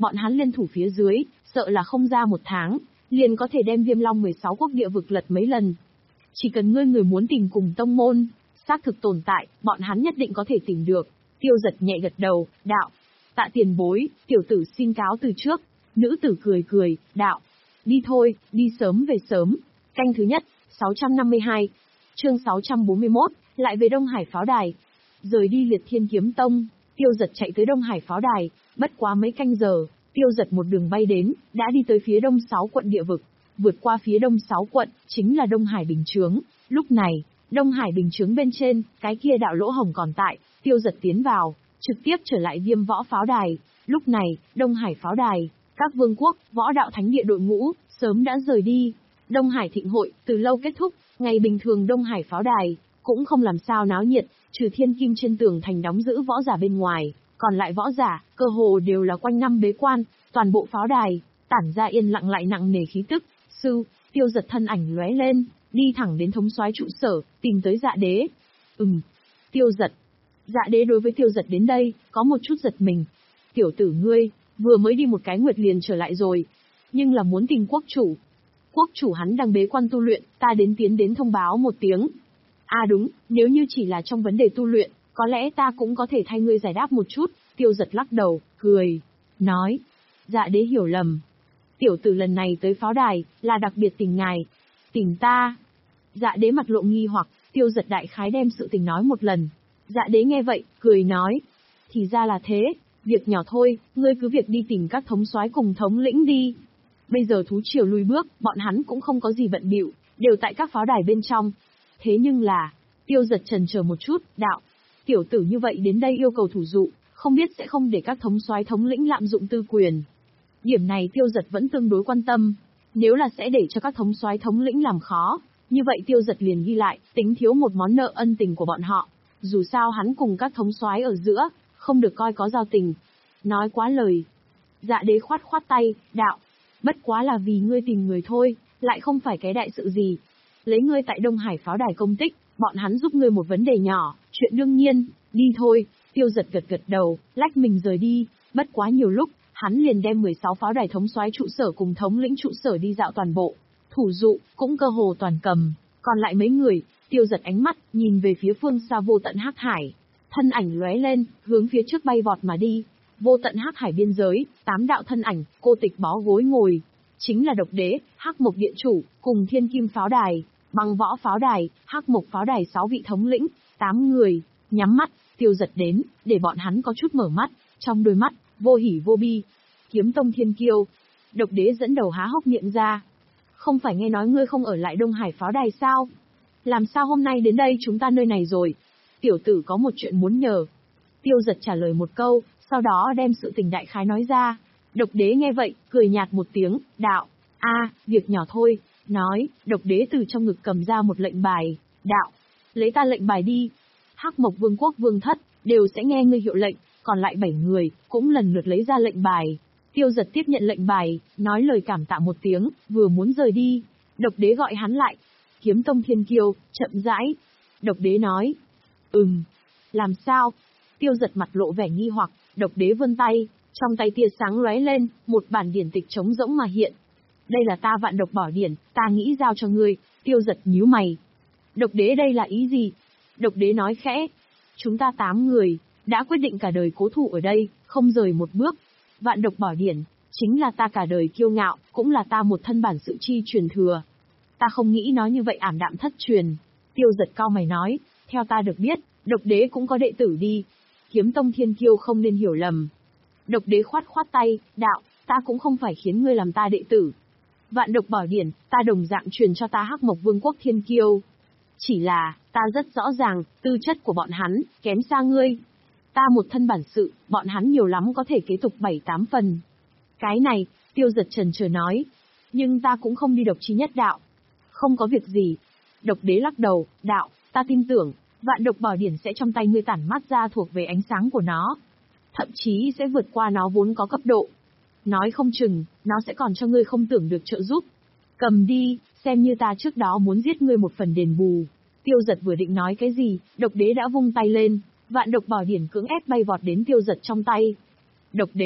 bọn hắn liên thủ phía dưới, sợ là không ra một tháng, liền có thể đem Viêm Long mười sáu quốc địa vực lật mấy lần. Chỉ cần ngươi người muốn tìm cùng tông môn, xác thực tồn tại, bọn hắn nhất định có thể tìm được. Tiêu Giật nhẹ gật đầu, đạo. Tạ tiền bối, tiểu tử xin cáo từ trước. Nữ tử cười cười, đạo. Đi thôi, đi sớm về sớm. Canh thứ nhất, sáu trăm năm mươi hai. Chương sáu trăm bốn mươi mốt, lại về Đông Hải pháo đài. Rời đi Liệt Thiên Kiếm Tông, Tiêu Giật chạy tới Đông Hải pháo đài, bất quá mấy canh giờ, Tiêu Giật một đường bay đến, đã đi tới phía đông sáu quận địa vực. Vượt qua phía đông sáu quận, chính là Đông Hải Bình Chướng. Lúc này, Đông Hải Bình Chướng bên trên, cái kia đạo lỗ hồng còn tại, Tiêu Giật tiến vào, trực tiếp trở lại Viêm Võ pháo đài. Lúc này, Đông Hải pháo đài, các vương quốc, võ đạo thánh địa đội ngũ, sớm đã rời đi. Đông Hải thịnh hội, từ lâu kết thúc, ngày bình thường Đông Hải pháo đài, cũng không làm sao náo nhiệt, trừ thiên kim trên tường thành đóng giữ võ giả bên ngoài, còn lại võ giả, cơ hồ đều là quanh năm bế quan, toàn bộ pháo đài, tản ra yên lặng lại nặng nề khí tức. Sư, Tiêu Giật thân ảnh lóe lên, đi thẳng đến thống soái trụ sở, tìm tới Dạ Đế. Ừm, Tiêu Giật. Dạ Đế đối với Tiêu Giật đến đây, có một chút giật mình. Tiểu tử ngươi, vừa mới đi một cái nguyệt liền trở lại rồi, nhưng là muốn tìm quốc chủ. Quốc chủ hắn đang bế quan tu luyện, ta đến tiến đến thông báo một tiếng. À đúng, nếu như chỉ là trong vấn đề tu luyện, có lẽ ta cũng có thể thay ngươi giải đáp một chút. Tiêu Giật lắc đầu, cười, nói. Dạ Đế hiểu lầm. Tiểu tử lần này tới pháo đài, là đặc biệt tìm ngài. Tìm ta. Dạ Đế mặt lộ nghi hoặc, Tiêu Giật đại khái đem sự tình nói một lần. Dạ Đế nghe vậy, cười nói. Thì ra là thế, việc nhỏ thôi, ngươi cứ việc đi tìm các thống soái cùng thống lĩnh đi. Bây giờ thú triều lùi bước, bọn hắn cũng không có gì bận bịu, đều tại các pháo đài bên trong. Thế nhưng là, Tiêu Giật chần chờ một chút, đạo. Tiểu tử như vậy đến đây yêu cầu thủ dụ, không biết sẽ không để các thống soái thống lĩnh lạm dụng tư quyền. Điểm này Tiêu Giật vẫn tương đối quan tâm. Nếu là sẽ để cho các thống soái thống lĩnh làm khó, như vậy Tiêu Giật liền ghi lại, tính thiếu một món nợ ân tình của bọn họ. Dù sao hắn cùng các thống soái ở giữa, không được coi có giao tình. Nói quá lời. Dạ Đế khoát khoát tay, đạo. Bất quá là vì ngươi tìm người thôi, lại không phải cái đại sự gì. Lấy ngươi tại Đông Hải pháo đài công tích, bọn hắn giúp ngươi một vấn đề nhỏ, chuyện đương nhiên, đi thôi. Tiêu Giật gật gật đầu, lách mình rời đi, bất quá nhiều lúc, hắn liền đem mười sáu pháo đài thống soái trụ sở cùng thống lĩnh trụ sở đi dạo toàn bộ. Thủ dụ, cũng cơ hồ toàn cầm, còn lại mấy người, Tiêu Giật ánh mắt, nhìn về phía phương xa vô tận hắc hải. Thân ảnh lóe lên, hướng phía trước bay vọt mà đi. Vô tận hắc hải biên giới, tám đạo thân ảnh, cô tịch bó gối ngồi. Chính là Độc Đế, Hắc Mộc Điện Chủ, cùng Thiên Kim pháo đài, Băng Võ pháo đài, Hắc Mộc pháo đài sáu vị thống lĩnh, tám người, nhắm mắt, Tiêu Giật đến, để bọn hắn có chút mở mắt, trong đôi mắt, vô hỉ vô bi. Kiếm Tông Thiên Kiêu. Độc Đế dẫn đầu há hốc miệng ra. Không phải nghe nói ngươi không ở lại Đông Hải pháo đài sao? Làm sao hôm nay đến đây chúng ta nơi này rồi? Tiểu tử có một chuyện muốn nhờ. Tiêu Giật trả lời một câu, sau đó đem sự tình đại khái nói ra. Độc Đế nghe vậy, cười nhạt một tiếng, đạo. A, việc nhỏ thôi. Nói, Độc Đế từ trong ngực cầm ra một lệnh bài, đạo. Lấy ta lệnh bài đi. Hắc Mộc Vương quốc Vương Thất, đều sẽ nghe ngươi hiệu lệnh, còn lại bảy người, cũng lần lượt lấy ra lệnh bài. Tiêu Giật tiếp nhận lệnh bài, nói lời cảm tạ một tiếng, vừa muốn rời đi. Độc Đế gọi hắn lại. Kiếm Tông Thiên Kiêu, chậm rãi. Độc Đế nói. Ừm. Làm sao? Tiêu Giật mặt lộ vẻ nghi hoặc, Độc Đế vươn tay, trong tay tia sáng lóe lên, một bản điển tịch trống rỗng mà hiện. Đây là ta Vạn Độc Bảo Điển, ta nghĩ giao cho ngươi. Tiêu Giật nhíu mày. Độc Đế đây là ý gì? Độc Đế nói khẽ. Chúng ta tám người, đã quyết định cả đời cố thủ ở đây, không rời một bước. Vạn Độc Bảo Điển, chính là ta cả đời kiêu ngạo, cũng là ta một thân bản sự chi truyền thừa. Ta không nghĩ nói như vậy ảm đạm thất truyền. Tiêu Giật cau mày nói, theo ta được biết, Độc Đế cũng có đệ tử đi. Kiếm Tông Thiên Kiêu không nên hiểu lầm. Độc Đế khoát khoát tay, đạo, ta cũng không phải khiến ngươi làm ta đệ tử. Vạn Độc Bảo Điển, ta đồng dạng truyền cho ta Hắc Mộc Vương quốc Thiên Kiêu. Chỉ là, ta rất rõ ràng, tư chất của bọn hắn, kém xa ngươi. Ta một thân bản sự, bọn hắn nhiều lắm có thể kế tục bảy tám phần. Cái này, Tiêu Giật chần chờ nói. Nhưng ta cũng không đi độc chi nhất đạo. Không có việc gì. Độc Đế lắc đầu, đạo, ta tin tưởng, Vạn Độc Bảo Điển sẽ trong tay ngươi tản mát ra thuộc về ánh sáng của nó. Thậm chí sẽ vượt qua nó vốn có cấp độ. Nói không chừng, nó sẽ còn cho ngươi không tưởng được trợ giúp. Cầm đi, xem như ta trước đó muốn giết ngươi một phần đền bù. Tiêu Giật vừa định nói cái gì, Độc Đế đã vung tay lên, Vạn Độc Bảo Điển cưỡng ép bay vọt đến Tiêu Giật trong tay. Độc Đế,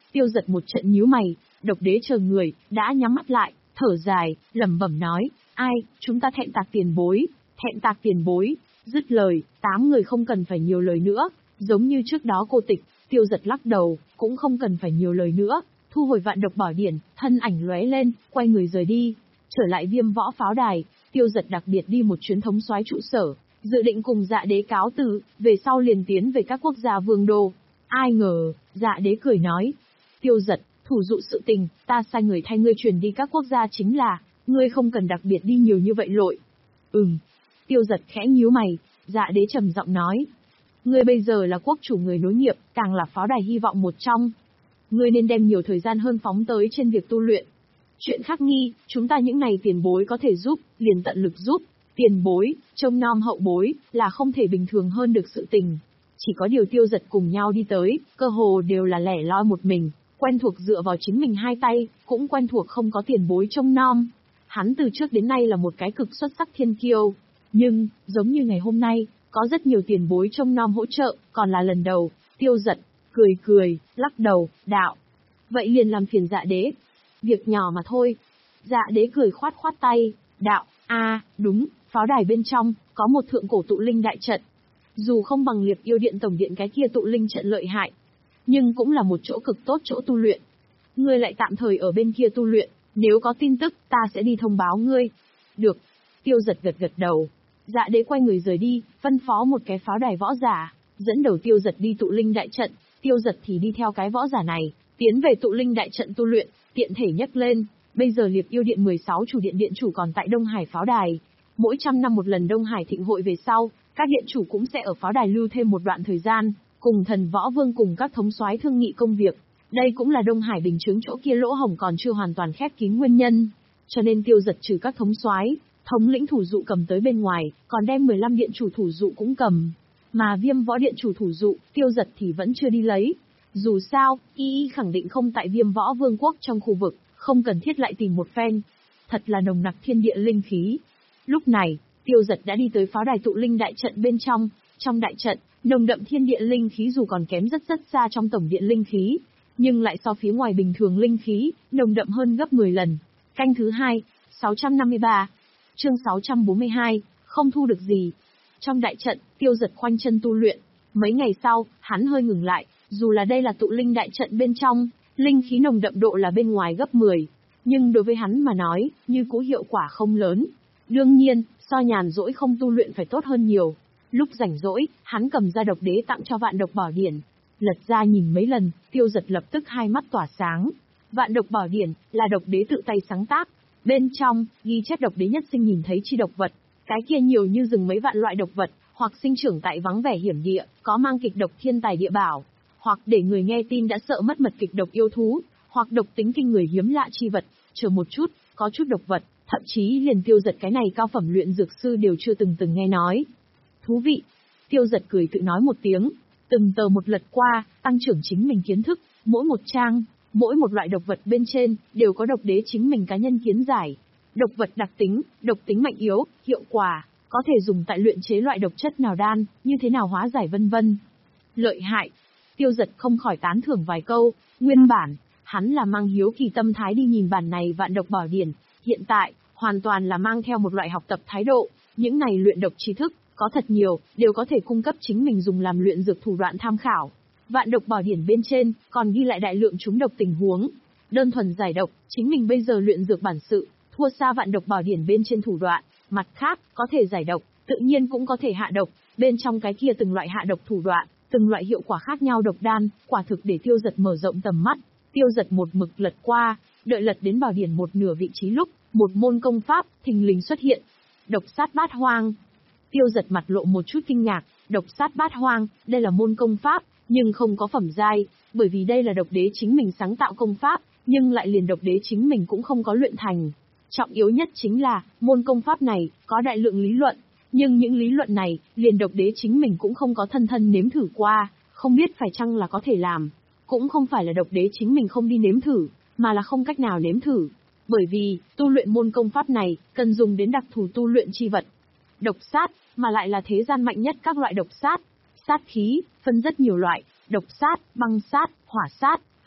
Tiêu Giật một trận nhíu mày, độc đế chờ người, đã nhắm mắt lại, thở dài, lẩm bẩm nói, ai, chúng ta thẹn tạc tiền bối, thẹn tạc tiền bối. Dứt lời, tám người không cần phải nhiều lời nữa, giống như trước đó cô tịch, Tiêu Giật lắc đầu, cũng không cần phải nhiều lời nữa, thu hồi vạn độc bảo điển, thân ảnh lóe lên, quay người rời đi. Trở lại Viêm Võ pháo đài, Tiêu Giật đặc biệt đi một chuyến thống soái trụ sở, dự định cùng Dạ Đế cáo từ, về sau liền tiến về các quốc gia vương đô. Ai ngờ, Dạ Đế cười nói, Tiêu Giật, thủ dụ sự tình, ta sai người thay ngươi truyền đi các quốc gia chính là, ngươi không cần đặc biệt đi nhiều như vậy lội. Ừm. Tiêu Giật khẽ nhíu mày, Dạ Đế trầm giọng nói, ngươi bây giờ là quốc chủ người nối nghiệp, càng là pháo đài hy vọng một trong. Ngươi nên đem nhiều thời gian hơn phóng tới trên việc tu luyện. Chuyện khắc nghi, chúng ta những này tiền bối có thể giúp, liền tận lực giúp. Tiền bối, trông nom hậu bối, là không thể bình thường hơn được sự tình. Chỉ có điều Tiêu Giật cùng nhau đi tới, cơ hồ đều là lẻ loi một mình, quen thuộc dựa vào chính mình hai tay, cũng quen thuộc không có tiền bối trông nom. Hắn từ trước đến nay là một cái cực xuất sắc thiên kiêu. Nhưng, giống như ngày hôm nay, có rất nhiều tiền bối trông nom hỗ trợ, còn là lần đầu. Tiêu Giật, cười cười, lắc đầu, đạo. Vậy liền làm phiền Dạ Đế. Việc nhỏ mà thôi. Dạ Đế cười khoát khoát tay, đạo, a đúng, pháo đài bên trong, có một thượng cổ tụ linh đại trận. Dù không bằng Liệp Yêu Điện tổng điện cái kia tụ linh trận lợi hại, nhưng cũng là một chỗ cực tốt chỗ tu luyện. Ngươi lại tạm thời ở bên kia tu luyện, nếu có tin tức, ta sẽ đi thông báo ngươi. Được. Tiêu Giật gật gật đầu. Dạ Đế quay người rời đi, phân phó một cái pháo đài võ giả, dẫn đầu Tiêu Giật đi tụ linh đại trận, Tiêu Giật thì đi theo cái võ giả này, tiến về tụ linh đại trận tu luyện, tiện thể nhắc lên, bây giờ Liệp Yêu Điện mười sáu chủ điện điện chủ còn tại Đông Hải pháo đài. Mỗi trăm năm một lần Đông Hải thịnh hội về sau, các điện chủ cũng sẽ ở pháo đài lưu thêm một đoạn thời gian, cùng thần võ vương cùng các thống soái thương nghị công việc. Đây cũng là Đông Hải bình chứng chỗ kia lỗ hổng còn chưa hoàn toàn khép kín nguyên nhân. Cho nên Tiêu Giật trừ các thống soái, thống lĩnh thủ dụ cầm tới bên ngoài, còn đem mười lăm điện chủ thủ dụ cũng cầm. Mà Viêm Võ điện chủ thủ dụ, Tiêu Giật thì vẫn chưa đi lấy. Dù sao, y y khẳng định không tại Viêm Võ Vương quốc trong khu vực, không cần thiết lại tìm một phen. Thật là nồng nặc thiên địa linh khí. Lúc này, Tiêu Giật đã đi tới pháo đài tụ linh đại trận bên trong. Trong đại trận, nồng đậm thiên địa linh khí dù còn kém rất rất xa trong tổng điện linh khí, nhưng lại so phía ngoài bình thường linh khí, nồng đậm hơn gấp mười lần. Canh thứ hai, sáu trăm năm mươi ba. Chương sáu trăm bốn mươi hai, không thu được gì. Trong đại trận, Tiêu Giật khoanh chân tu luyện. Mấy ngày sau, hắn hơi ngừng lại, dù là đây là tụ linh đại trận bên trong, linh khí nồng đậm độ là bên ngoài gấp mười, nhưng đối với hắn mà nói, như cũ hiệu quả không lớn. Đương nhiên, so nhàn rỗi không tu luyện phải tốt hơn nhiều. Lúc rảnh rỗi, hắn cầm ra độc đế tặng cho vạn độc bảo điển. Lật ra nhìn mấy lần, Tiêu Giật lập tức hai mắt tỏa sáng. Vạn độc bảo điển là độc đế tự tay sáng tác. Bên trong, ghi chép độc đế nhất sinh nhìn thấy chi độc vật. Cái kia nhiều như rừng mấy vạn loại độc vật, hoặc sinh trưởng tại vắng vẻ hiểm địa, có mang kịch độc thiên tài địa bảo, hoặc để người nghe tin đã sợ mất mật kịch độc yêu thú, hoặc độc tính kinh người hiếm lạ chi vật. Chờ một chút, có chút độc vật, thậm chí liền Tiêu Giật cái này cao phẩm luyện dược sư đều chưa từng từng nghe nói. Thú vị. Tiêu Giật cười tự nói một tiếng, từng tờ một lật qua, tăng trưởng chính mình kiến thức, mỗi một trang, mỗi một loại độc vật bên trên, đều có độc đế chính mình cá nhân kiến giải. Độc vật đặc tính, độc tính mạnh yếu, hiệu quả, có thể dùng tại luyện chế loại độc chất nào đan, như thế nào hóa giải vân vân. Lợi hại. Tiêu Giật không khỏi tán thưởng vài câu, nguyên bản, hắn là mang hiếu kỳ tâm thái đi nhìn bản này vạn độc bảo điển, hiện tại, hoàn toàn là mang theo một loại học tập thái độ, những này luyện độc tri thức, có thật nhiều, đều có thể cung cấp chính mình dùng làm luyện dược thủ đoạn tham khảo. Vạn độc bảo điển bên trên, còn ghi lại đại lượng trúng độc tình huống. Đơn thuần giải độc, chính mình bây giờ luyện dược bản sự, thua xa vạn độc bảo điển bên trên thủ đoạn. Mặt khác, có thể giải độc, tự nhiên cũng có thể hạ độc, bên trong cái kia từng loại hạ độc thủ đoạn, từng loại hiệu quả khác nhau độc đan, quả thực để Tiêu Giật mở rộng tầm mắt. Tiêu Giật một mực lật qua, đợi lật đến bảo điển một nửa vị trí lúc, một môn công pháp, thình lình xuất hiện. Độc sát bát hoang. Tiêu Giật mặt lộ một chút kinh ngạc, độc sát bát hoang, đây là môn công pháp, nhưng không có phẩm giai, bởi vì đây là độc đế chính mình sáng tạo công pháp, nhưng lại liền độc đế chính mình cũng không có luyện thành. Trọng yếu nhất chính là, môn công pháp này, có đại lượng lý luận, nhưng những lý luận này, liền độc đế chính mình cũng không có thân thân nếm thử qua, không biết phải chăng là có thể làm. Cũng không phải là độc đế chính mình không đi nếm thử, mà là không cách nào nếm thử. Bởi vì, tu luyện môn công pháp này, cần dùng đến đặc thù tu luyện chi vật. Độc sát, mà lại là thế gian mạnh nhất các loại độc sát. Sát khí, phân rất nhiều loại, độc sát, băng sát, hỏa sát,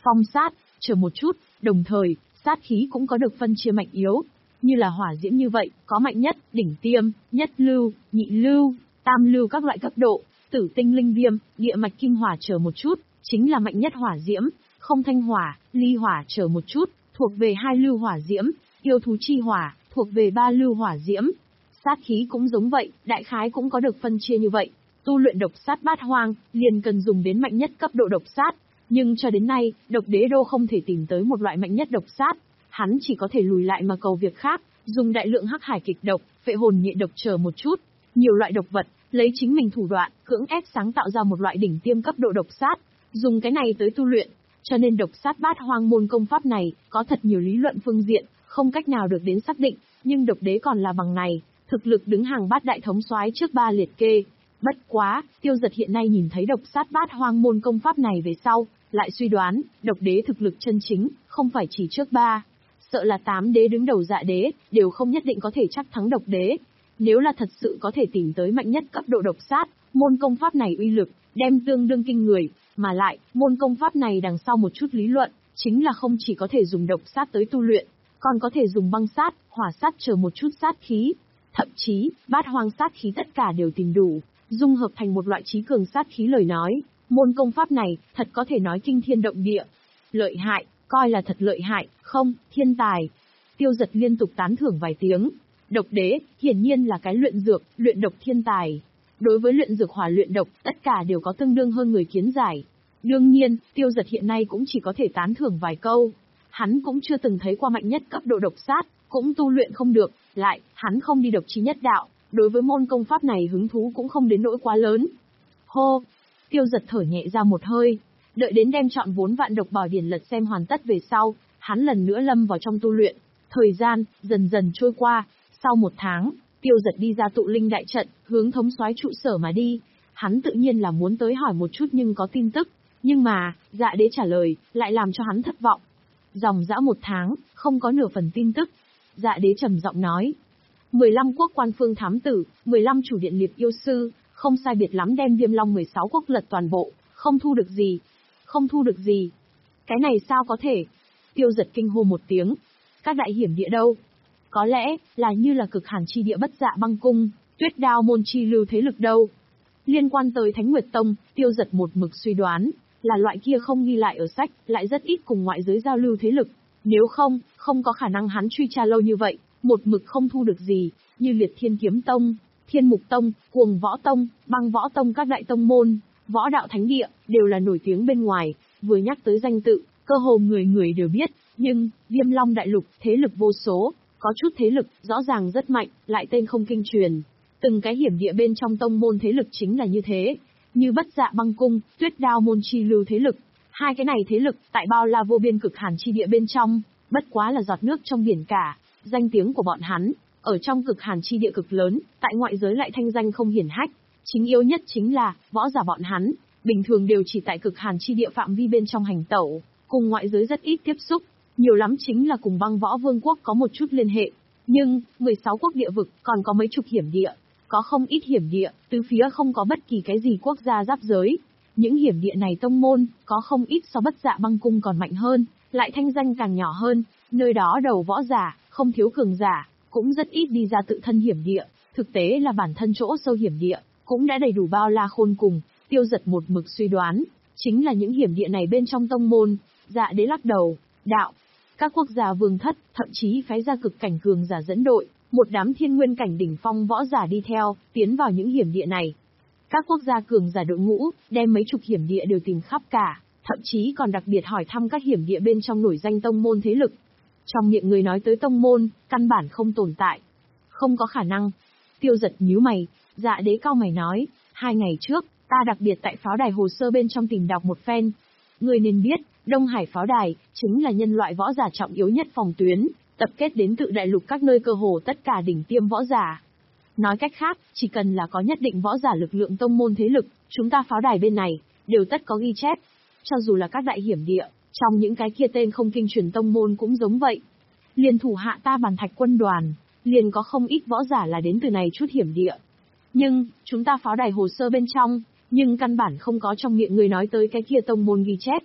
phong sát, chờ một chút, đồng thời, sát khí cũng có được phân chia mạnh yếu. Như là hỏa diễm như vậy, có mạnh nhất, đỉnh tiêm, nhất lưu, nhị lưu, tam lưu các loại cấp độ, tử tinh linh viêm, địa mạch kim hỏa chờ một chút, chính là mạnh nhất hỏa diễm, không thanh hỏa, ly hỏa chờ một chút, thuộc về hai lưu hỏa diễm, yêu thú chi hỏa, thuộc về ba lưu hỏa diễm. Sát khí cũng giống vậy, đại khái cũng có được phân chia như vậy. Tu luyện độc sát bát hoang, liền cần dùng đến mạnh nhất cấp độ độc sát, nhưng cho đến nay, độc đế đô không thể tìm tới một loại mạnh nhất độc sát, hắn chỉ có thể lùi lại mà cầu việc khác, dùng đại lượng hắc hải kịch độc, phệ hồn nhị độc chờ một chút, nhiều loại độc vật, lấy chính mình thủ đoạn, cưỡng ép sáng tạo ra một loại đỉnh tiêm cấp độ độc sát, dùng cái này tới tu luyện, cho nên độc sát bát hoang môn công pháp này, có thật nhiều lý luận phương diện, không cách nào được đến xác định, nhưng độc đế còn là bằng này, thực lực đứng hàng bát đại thống soái trước ba liệt kê. Bất quá, Tiêu Dật hiện nay nhìn thấy độc sát bát hoang môn công pháp này về sau, lại suy đoán, độc đế thực lực chân chính, không phải chỉ trước ba. Sợ là tám đế đứng đầu dạ đế, đều không nhất định có thể chắc thắng độc đế. Nếu là thật sự có thể tìm tới mạnh nhất cấp độ độc sát, môn công pháp này uy lực, đem tương đương kinh người, mà lại, môn công pháp này đằng sau một chút lý luận, chính là không chỉ có thể dùng độc sát tới tu luyện, còn có thể dùng băng sát, hỏa sát chờ một chút sát khí. Thậm chí, bát hoang sát khí tất cả đều tìm đủ, dung hợp thành một loại trí cường sát khí lời nói, môn công pháp này, thật có thể nói kinh thiên động địa. Lợi hại, coi là thật lợi hại, không, thiên tài. Tiêu Dật liên tục tán thưởng vài tiếng. Độc đế, hiển nhiên là cái luyện dược, luyện độc thiên tài. Đối với luyện dược hỏa luyện độc, tất cả đều có tương đương hơn người kiến giải. Đương nhiên, Tiêu Dật hiện nay cũng chỉ có thể tán thưởng vài câu. Hắn cũng chưa từng thấy qua mạnh nhất cấp độ độc sát, cũng tu luyện không được, lại, hắn không đi độc chí nhất đạo, đối với môn công pháp này hứng thú cũng không đến nỗi quá lớn. Hô! Tiêu Dật thở nhẹ ra một hơi, đợi đến đem chọn vốn vạn độc bảo điển lật xem hoàn tất về sau, hắn lần nữa lâm vào trong tu luyện. Thời gian, dần dần trôi qua, sau một tháng, Tiêu Dật đi ra tụ linh đại trận, hướng thống soái trụ sở mà đi. Hắn tự nhiên là muốn tới hỏi một chút nhưng có tin tức, nhưng mà, dạ đế trả lời, lại làm cho hắn thất vọng. Dòng dã một tháng, không có nửa phần tin tức. Dạ đế trầm giọng nói. mười lăm quốc quan phương thám tử, mười lăm chủ điện liệp yêu sư, không sai biệt lắm đem Viêm Long mười sáu quốc lật toàn bộ, không thu được gì. Không thu được gì. Cái này sao có thể? Tiêu Dật kinh hô một tiếng. Các đại hiểm địa đâu? Có lẽ, là như là cực hàn chi địa bất dạ băng cung, tuyết đao môn chi lưu thế lực đâu? Liên quan tới Thánh Nguyệt Tông, Tiêu Dật một mực suy đoán, là loại kia không ghi lại ở sách, lại rất ít cùng ngoại giới giao lưu thế lực. Nếu không, không có khả năng hắn truy tra lâu như vậy, một mực không thu được gì, như Liệt Thiên Kiếm Tông, Thiên Mục Tông, Cuồng Võ Tông, Băng Võ Tông các đại tông môn, võ đạo thánh địa, đều là nổi tiếng bên ngoài, vừa nhắc tới danh tự, cơ hồ người người đều biết, nhưng, Viêm Long đại lục, thế lực vô số, có chút thế lực, rõ ràng rất mạnh, lại tên không kinh truyền. Từng cái hiểm địa bên trong tông môn thế lực chính là như thế, như Bất Dạ Băng Cung, Tuyết Đao môn chi lưu thế lực. Hai cái này thế lực, tại bao la vô biên cực hàn chi địa bên trong, bất quá là giọt nước trong biển cả, danh tiếng của bọn hắn, ở trong cực hàn chi địa cực lớn, tại ngoại giới lại thanh danh không hiển hách. Chính yếu nhất chính là, võ giả bọn hắn, bình thường đều chỉ tại cực hàn chi địa phạm vi bên trong hành tẩu, cùng ngoại giới rất ít tiếp xúc, nhiều lắm chính là cùng băng võ vương quốc có một chút liên hệ. Nhưng, mười sáu quốc địa vực, còn có mấy chục hiểm địa, có không ít hiểm địa, tứ phía không có bất kỳ cái gì quốc gia giáp giới. Những hiểm địa này tông môn, có không ít so Bất Dạ Băng Cung còn mạnh hơn, lại thanh danh càng nhỏ hơn, nơi đó đầu võ giả, không thiếu cường giả, cũng rất ít đi ra tự thân hiểm địa, thực tế là bản thân chỗ sâu hiểm địa, cũng đã đầy đủ bao la khôn cùng. Tiêu Dật một mực suy đoán, chính là những hiểm địa này bên trong tông môn. Dạ đế lắc đầu, đạo, các quốc gia vương thất, thậm chí phái ra cực cảnh cường giả dẫn đội, một đám thiên nguyên cảnh đỉnh phong võ giả đi theo, tiến vào những hiểm địa này. Các quốc gia cường giả đội ngũ, đem mấy chục hiểm địa đều tìm khắp cả, thậm chí còn đặc biệt hỏi thăm các hiểm địa bên trong nổi danh tông môn thế lực. Trong miệng người nói tới tông môn, căn bản không tồn tại. Không có khả năng. Tiêu Dật nhíu mày, dạ đế cao mày nói, hai ngày trước, ta đặc biệt tại pháo đài hồ sơ bên trong tìm đọc một phen. Người nên biết, Đông Hải pháo đài, chính là nhân loại võ giả trọng yếu nhất phòng tuyến, tập kết đến tự đại lục các nơi cơ hồ tất cả đỉnh tiêm võ giả. Nói cách khác, chỉ cần là có nhất định võ giả lực lượng tông môn thế lực, chúng ta pháo đài bên này, đều tất có ghi chép. Cho dù là các đại hiểm địa, trong những cái kia tên không kinh truyền tông môn cũng giống vậy. Liền thủ hạ ta Bàn Thạch quân đoàn, liền có không ít võ giả là đến từ này chút hiểm địa. Nhưng, chúng ta pháo đài hồ sơ bên trong, nhưng căn bản không có trong miệng người nói tới cái kia tông môn ghi chép.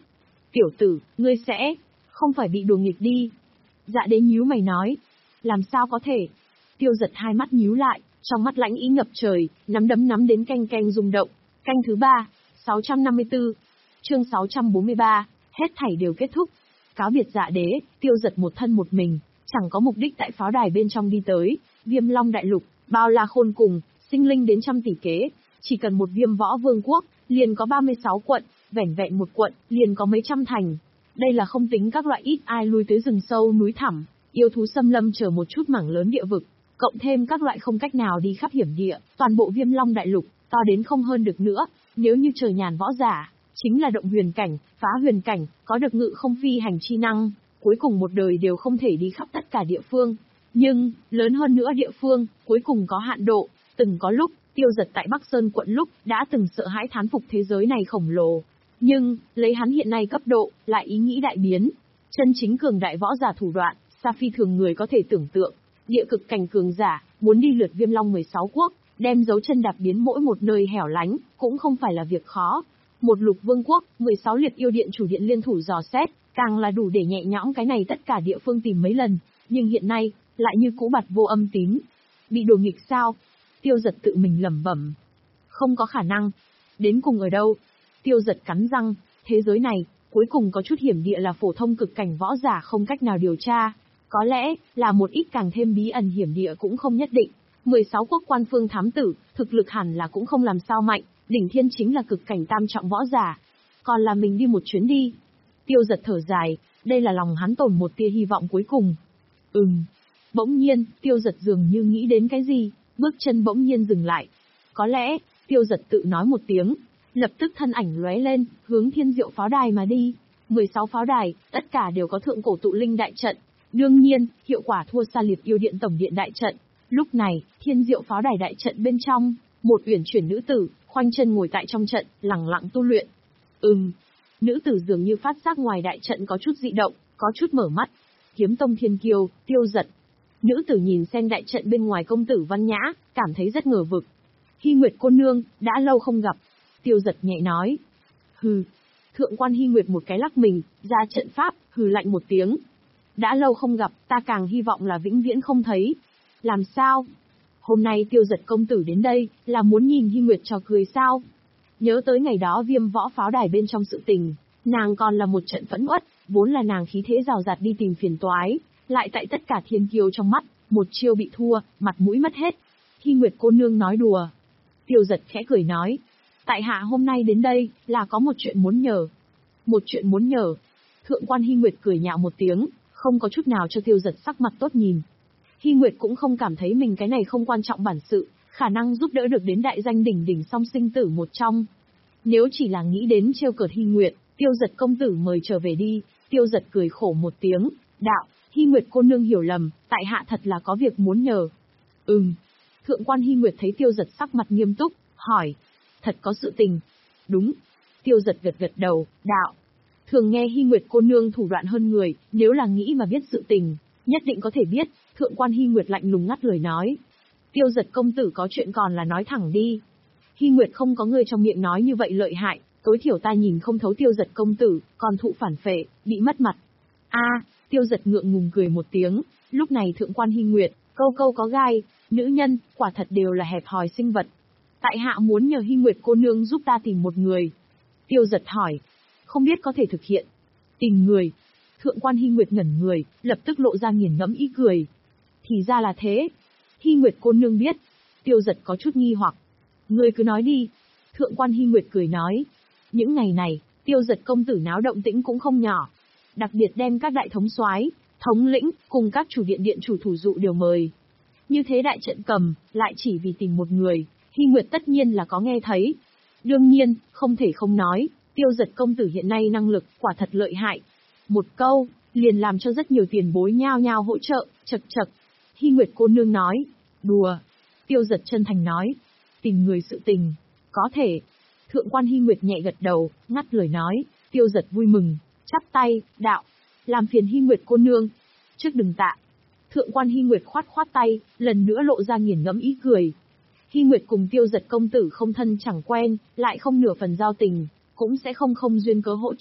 Tiểu tử, ngươi sẽ không phải bị đùa nghịch đi. Dạ đế nhíu mày nói. Làm sao có thể? Tiêu Giật hai mắt nhíu lại, trong mắt lãnh ý ngập trời, nắm đấm nắm đến canh canh rung động. Canh thứ ba, sáu trăm năm mươi tư, chương sáu trăm bốn mươi ba, hết thảy đều kết thúc. Cáo biệt Dạ đế, Tiêu Giật một thân một mình, chẳng có mục đích tại pháo đài bên trong đi tới, Viêm Long đại lục, bao la khôn cùng, sinh linh đến trăm tỷ kế, chỉ cần một Viêm Võ Vương quốc, liền có ba mươi sáu quận, vẻn vẹn một quận, liền có mấy trăm thành. Đây là không tính các loại ít ai lui tới rừng sâu núi thẳm, yêu thú xâm lâm chờ một chút mảng lớn địa vực, cộng thêm các loại không cách nào đi khắp hiểm địa, toàn bộ Viêm Long đại lục, to đến không hơn được nữa, nếu như trời nhàn võ giả, chính là động huyền cảnh, phá huyền cảnh, có được ngự không phi hành chi năng, cuối cùng một đời đều không thể đi khắp tất cả địa phương. Nhưng, lớn hơn nữa địa phương, cuối cùng có hạn độ, từng có lúc, Tiêu Giật tại Bắc Sơn quận lúc, đã từng sợ hãi thán phục thế giới này khổng lồ. Nhưng, lấy hắn hiện nay cấp độ, lại ý nghĩ đại biến. Chân chính cường đại võ giả thủ đoạn, xa phi thường người có thể tưởng tượng. Địa cực cảnh cường giả, muốn đi lượt Viêm Long mười sáu quốc, đem dấu chân đạp biến mỗi một nơi hẻo lánh, cũng không phải là việc khó. Một lục vương quốc, mười sáu liệt yêu điện chủ điện liên thủ dò xét, càng là đủ để nhẹ nhõm cái này tất cả địa phương tìm mấy lần. Nhưng hiện nay, lại như cũ bặt vô âm tín. Bị đùa nghịch sao? Tiêu Giật tự mình lẩm bẩm. Không có khả năng. Đến cùng ở đâu? Tiêu Giật cắn răng, thế giới này, cuối cùng có chút hiểm địa là phổ thông cực cảnh võ giả không cách nào điều tra. Có lẽ, là một ít càng thêm bí ẩn hiểm địa cũng không nhất định. mười sáu quốc quan phương thám tử, thực lực hẳn là cũng không làm sao mạnh, đỉnh thiên chính là cực cảnh tam trọng võ giả. Còn là mình đi một chuyến đi. Tiêu Giật thở dài, đây là lòng hắn tồn một tia hy vọng cuối cùng. Ừm. Bỗng nhiên, Tiêu Giật dường như nghĩ đến cái gì, bước chân bỗng nhiên dừng lại. Có lẽ, Tiêu Giật tự nói một tiếng, lập tức thân ảnh lóe lên, hướng Thiên Diệu pháo đài mà đi. mười sáu pháo đài, tất cả đều có thượng cổ tụ linh đại trận. Đương nhiên, hiệu quả thua xa liệt yêu điện tổng điện đại trận. Lúc này, Thiên Diệu pháo đài đại trận bên trong, một uyển chuyển nữ tử, khoanh chân ngồi tại trong trận, lẳng lặng tu luyện. Ừm. Nữ tử dường như phát giác ngoài đại trận có chút dị động, có chút mở mắt. Kiếm tông thiên kiêu, Tiêu Giật. Nữ tử nhìn xem đại trận bên ngoài công tử văn nhã, cảm thấy rất ngờ vực. Hy Nguyệt cô nương, đã lâu không gặp. Tiêu Giật nhẹ nói. Hừ. Thượng quan Hy Nguyệt một cái lắc mình, ra trận pháp, hừ lạnh một tiếng. Đã lâu không gặp, ta càng hy vọng là vĩnh viễn không thấy. Làm sao? Hôm nay Tiêu Giật công tử đến đây, là muốn nhìn Hy Nguyệt trò cười sao? Nhớ tới ngày đó Viêm Võ pháo đài bên trong sự tình, nàng còn là một trận phẫn uất, vốn là nàng khí thế rào rạt đi tìm phiền toái, lại tại tất cả thiên kiêu trong mắt, một chiêu bị thua, mặt mũi mất hết. Hy Nguyệt cô nương nói đùa. Tiêu Giật khẽ cười nói, tại hạ hôm nay đến đây, là có một chuyện muốn nhờ. Một chuyện muốn nhờ. Thượng quan Hy Nguyệt cười nhạo một tiếng, không có chút nào cho Tiêu Giật sắc mặt tốt nhìn. Hy Nguyệt cũng không cảm thấy mình cái này không quan trọng bản sự, khả năng giúp đỡ được đến đại danh đỉnh đỉnh song sinh tử một trong. Nếu chỉ là nghĩ đến trêu cợt Hy Nguyệt, Tiêu Giật công tử mời trở về đi. Tiêu Giật cười khổ một tiếng, đạo, Hy Nguyệt cô nương hiểu lầm, tại hạ thật là có việc muốn nhờ. Ừm. Thượng quan Hy Nguyệt thấy Tiêu Giật sắc mặt nghiêm túc, hỏi, thật có sự tình. Đúng. Tiêu Giật gật gật đầu, đạo. Thường nghe Hy Nguyệt cô nương thủ đoạn hơn người, nếu là nghĩ mà biết sự tình, nhất định có thể biết. Thượng quan Hy Nguyệt lạnh lùng ngắt lời nói. Tiêu Giật công tử có chuyện còn là nói thẳng đi. Hy Nguyệt không có người trong miệng nói như vậy lợi hại, tối thiểu ta nhìn không thấu Tiêu Giật công tử, còn thụ phản phệ, bị mất mặt. A, à, Tiêu Giật ngượng ngùng cười một tiếng, lúc này thượng quan Hy Nguyệt, câu câu có gai, nữ nhân, quả thật đều là hẹp hòi sinh vật. Tại hạ muốn nhờ Hy Nguyệt cô nương giúp ta tìm một người. Tiêu Giật hỏi, không biết có thể thực hiện. Tìm người. Thượng quan Hy Nguyệt ngẩn người, lập tức lộ ra nghiền ngẫm ý cười. Thì ra là thế. Hy Nguyệt cô nương biết. Tiêu Giật có chút nghi hoặc. Ngươi cứ nói đi. Thượng quan Hy Nguyệt cười nói. Những ngày này, Tiêu Giật công tử náo động tĩnh cũng không nhỏ. Đặc biệt đem các đại thống soái, thống lĩnh, cùng các chủ điện điện chủ thủ dụ đều mời. Như thế đại trận cầm, lại chỉ vì tìm một người, Hy Nguyệt tất nhiên là có nghe thấy. Đương nhiên, không thể không nói, Tiêu Giật công tử hiện nay năng lực, quả thật lợi hại. Một câu, liền làm cho rất nhiều tiền bối nhao nhao hỗ trợ, chật chật. Hy Nguyệt cô nương nói, đùa. Tiêu Giật chân thành nói, tìm người sự tình, có thể. Thượng quan Hy Nguyệt nhẹ gật đầu, ngắt lời nói, Tiêu Giật vui mừng, chắp tay, đạo, làm phiền Hy Nguyệt cô nương. Trước đừng tạ. Thượng quan Hy Nguyệt khoát khoát tay, lần nữa lộ ra nghiền ngẫm ý cười. Hy Nguyệt cùng Tiêu Giật công tử không thân chẳng quen, lại không nửa phần giao tình, cũng sẽ không không duyên cớ hỗ trợ.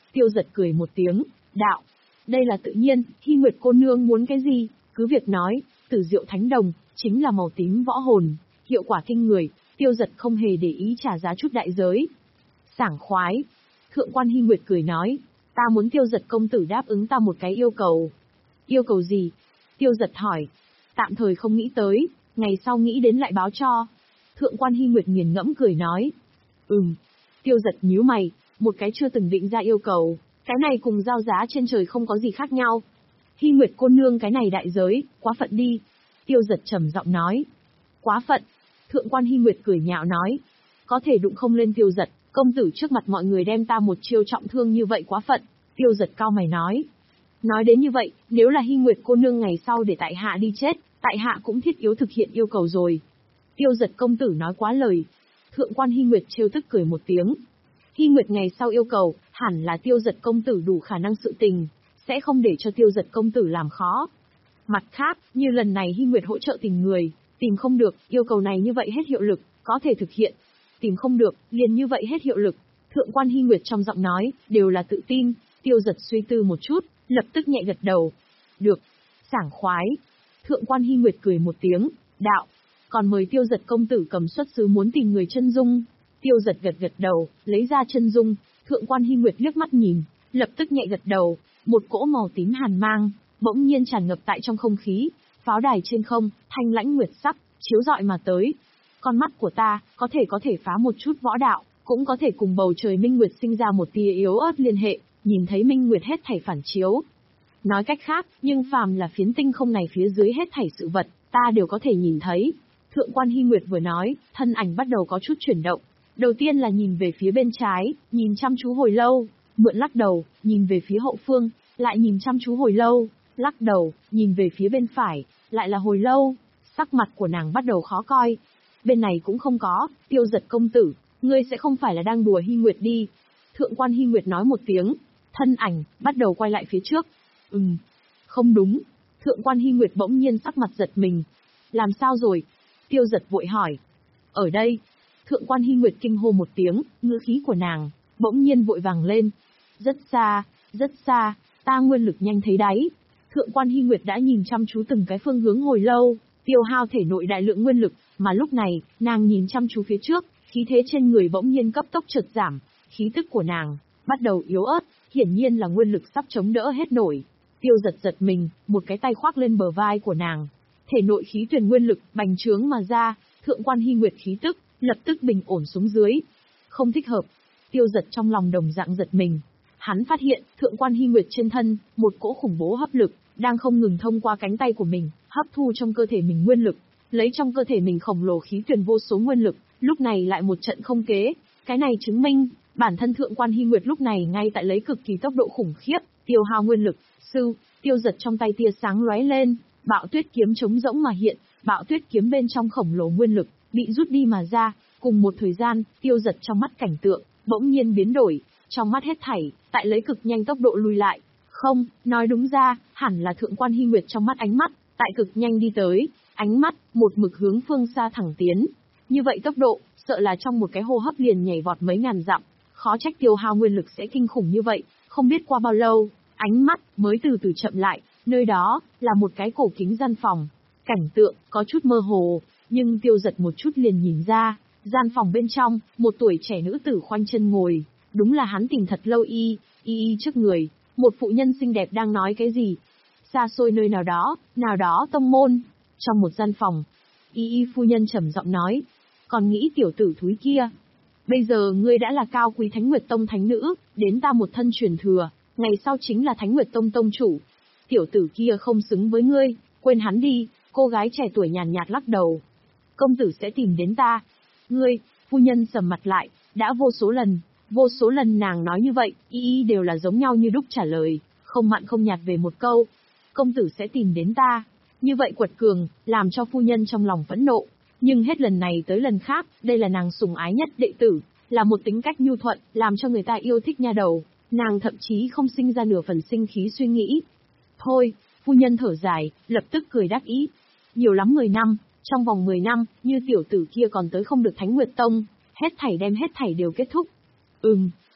Tiêu Giật cười một tiếng, đạo. Đây là tự nhiên, Hy Nguyệt cô nương muốn cái gì, cứ việc nói. Tử Diệu Thánh Đồng, chính là màu tím võ hồn, hiệu quả kinh người, Tiêu Giật không hề để ý trả giá chút đại giới. Sảng khoái. Thượng quan Hy Nguyệt cười nói, ta muốn Tiêu Giật công tử đáp ứng ta một cái yêu cầu. Yêu cầu gì? Tiêu Giật hỏi. Tạm thời không nghĩ tới, ngày sau nghĩ đến lại báo cho. Thượng quan Hy Nguyệt nghiền ngẫm cười nói. Ừm. Tiêu Giật nhíu mày, một cái chưa từng định ra yêu cầu, cái này cùng giao giá trên trời không có gì khác nhau. Hy Nguyệt cô nương cái này đại giới, quá phận đi. Tiêu Giật trầm giọng nói. Quá phận. Thượng quan Hy Nguyệt cười nhạo nói. Có thể đụng không lên Tiêu Giật, công tử trước mặt mọi người đem ta một chiêu trọng thương như vậy quá phận. Tiêu Giật cao mày nói. Nói đến như vậy, nếu là Hy Nguyệt cô nương ngày sau để tại hạ đi chết, tại hạ cũng thiết yếu thực hiện yêu cầu rồi. Tiêu Giật công tử nói quá lời. Thượng quan Hy Nguyệt trêu tức cười một tiếng. Hy Nguyệt ngày sau yêu cầu, hẳn là Tiêu Giật công tử đủ khả năng sự tình, sẽ không để cho Tiêu Giật công tử làm khó. Mặt khác, như lần này Hy Nguyệt hỗ trợ tìm người, tìm không được, yêu cầu này như vậy hết hiệu lực, có thể thực hiện. Tìm không được, liền như vậy hết hiệu lực. Thượng quan Hy Nguyệt trong giọng nói, đều là tự tin. Tiêu Giật suy tư một chút, lập tức nhẹ gật đầu. Được. Sảng khoái. Thượng quan Hy Nguyệt cười một tiếng, đạo. Còn mời Tiêu Giật công tử cầm xuất xứ muốn tìm người chân dung. Tiêu Giật gật gật đầu, lấy ra chân dung. Thượng quan Hy Nguyệt liếc mắt nhìn, lập tức nhẹ gật đầu. Một cỗ màu tím hàn mang, bỗng nhiên tràn ngập tại trong không khí. Pháo đài trên không, thanh lãnh nguyệt sắc, chiếu rọi mà tới. Con mắt của ta, có thể có thể phá một chút võ đạo, cũng có thể cùng bầu trời minh nguyệt sinh ra một tia yếu ớt liên hệ, nhìn thấy minh nguyệt hết thảy phản chiếu. Nói cách khác, nhưng phàm là phiến tinh không này phía dưới hết thảy sự vật, ta đều có thể nhìn thấy. Thượng quan Hy Nguyệt vừa nói, thân ảnh bắt đầu có chút chuyển động. Đầu tiên là nhìn về phía bên trái, nhìn chăm chú hồi lâu, mượn lắc đầu, nhìn về phía hậu phương, lại nhìn chăm chú hồi lâu, lắc đầu, nhìn về phía bên phải, lại là hồi lâu. Sắc mặt của nàng bắt đầu khó coi. Bên này cũng không có, Tiêu Giật công tử, ngươi sẽ không phải là đang đùa Hy Nguyệt đi. Thượng quan Hy Nguyệt nói một tiếng, thân ảnh, bắt đầu quay lại phía trước. Ừm, không đúng. Thượng quan Hy Nguyệt bỗng nhiên sắc mặt giật mình. Làm sao rồi? Tiêu Giật vội hỏi. Ở đây. Thượng quan Hy Nguyệt kinh hô một tiếng, ngữ khí của nàng, bỗng nhiên vội vàng lên. Rất xa, rất xa, ta nguyên lực nhanh thấy đáy. Thượng quan Hy Nguyệt đã nhìn chăm chú từng cái phương hướng hồi lâu, tiêu hao thể nội đại lượng nguyên lực, mà lúc này, nàng nhìn chăm chú phía trước, khí thế trên người bỗng nhiên cấp tốc chợt giảm, khí tức của nàng bắt đầu yếu ớt, hiển nhiên là nguyên lực sắp chống đỡ hết nổi. Tiêu Giật giật mình, một cái tay khoác lên bờ vai của nàng, thể nội khí tuyển nguyên lực bành trướng mà ra, Thượng quan Hy Nguyệt khí tức lập tức bình ổn xuống dưới. Không thích hợp. Tiêu Giật trong lòng đồng dạng giật mình. Hắn phát hiện, Thượng quan Hy Nguyệt trên thân, một cỗ khủng bố hấp lực, đang không ngừng thông qua cánh tay của mình, hấp thu trong cơ thể mình nguyên lực, lấy trong cơ thể mình khổng lồ khí tuyển vô số nguyên lực, lúc này lại một trận không kế. Cái này chứng minh, bản thân Thượng quan Hy Nguyệt lúc này ngay tại lấy cực kỳ tốc độ khủng khiếp, tiêu hao nguyên lực. Sư, Tiêu Giật trong tay tia sáng lóe lên, bạo tuyết kiếm trống rỗng mà hiện, bạo tuyết kiếm bên trong khổng lồ nguyên lực, bị rút đi mà ra. Cùng một thời gian, Tiêu Giật trong mắt cảnh tượng, bỗng nhiên biến đổi, trong mắt hết thảy, tại lấy cực nhanh tốc độ lùi lại. Không, nói đúng ra, hẳn là Thượng quan Hy Nguyệt trong mắt ánh mắt, tại cực nhanh đi tới, ánh mắt, một mực hướng phương xa thẳng tiến. Như vậy tốc độ, sợ là trong một cái hô hấp liền nhảy vọt mấy ngàn dặm, khó trách tiêu hao nguyên lực sẽ kinh khủng như vậy, không biết qua bao lâu, ánh mắt mới từ từ chậm lại, nơi đó là một cái cổ kính gian phòng. Cảnh tượng có chút mơ hồ, nhưng Tiêu Giật một chút liền nhìn ra, gian phòng bên trong, một tuổi trẻ nữ tử khoanh chân ngồi, đúng là hắn tìm thật lâu y, y y trước người, một phụ nhân xinh đẹp đang nói cái gì. Xa xôi nơi nào đó, nào đó tông môn, trong một gian phòng, y y phu nhân trầm giọng nói, còn nghĩ tiểu tử thúi kia. Bây giờ ngươi đã là cao quý Thánh Nguyệt Tông thánh nữ, đến ta một thân truyền thừa, ngày sau chính là Thánh Nguyệt Tông tông chủ. Tiểu tử kia không xứng với ngươi, quên hắn đi. Cô gái trẻ tuổi nhàn nhạt lắc đầu. Công tử sẽ tìm đến ta. Ngươi, phu nhân sầm mặt lại, đã vô số lần, vô số lần nàng nói như vậy, y y đều là giống nhau như đúc trả lời, không mặn không nhạt về một câu. Công tử sẽ tìm đến ta. Như vậy quật cường, làm cho phu nhân trong lòng phẫn nộ. Nhưng hết lần này tới lần khác, đây là nàng sủng ái nhất đệ tử, là một tính cách nhu thuận, làm cho người ta yêu thích nha đầu. Nàng thậm chí không sinh ra nửa phần sinh khí suy nghĩ. Thôi, phu nhân thở dài, lập tức cười đắc ý. Nhiều lắm mười năm, trong vòng mười năm, như tiểu tử kia còn tới không được Thánh Nguyệt Tông, hết thảy đem hết thảy đều kết thúc. Ừm,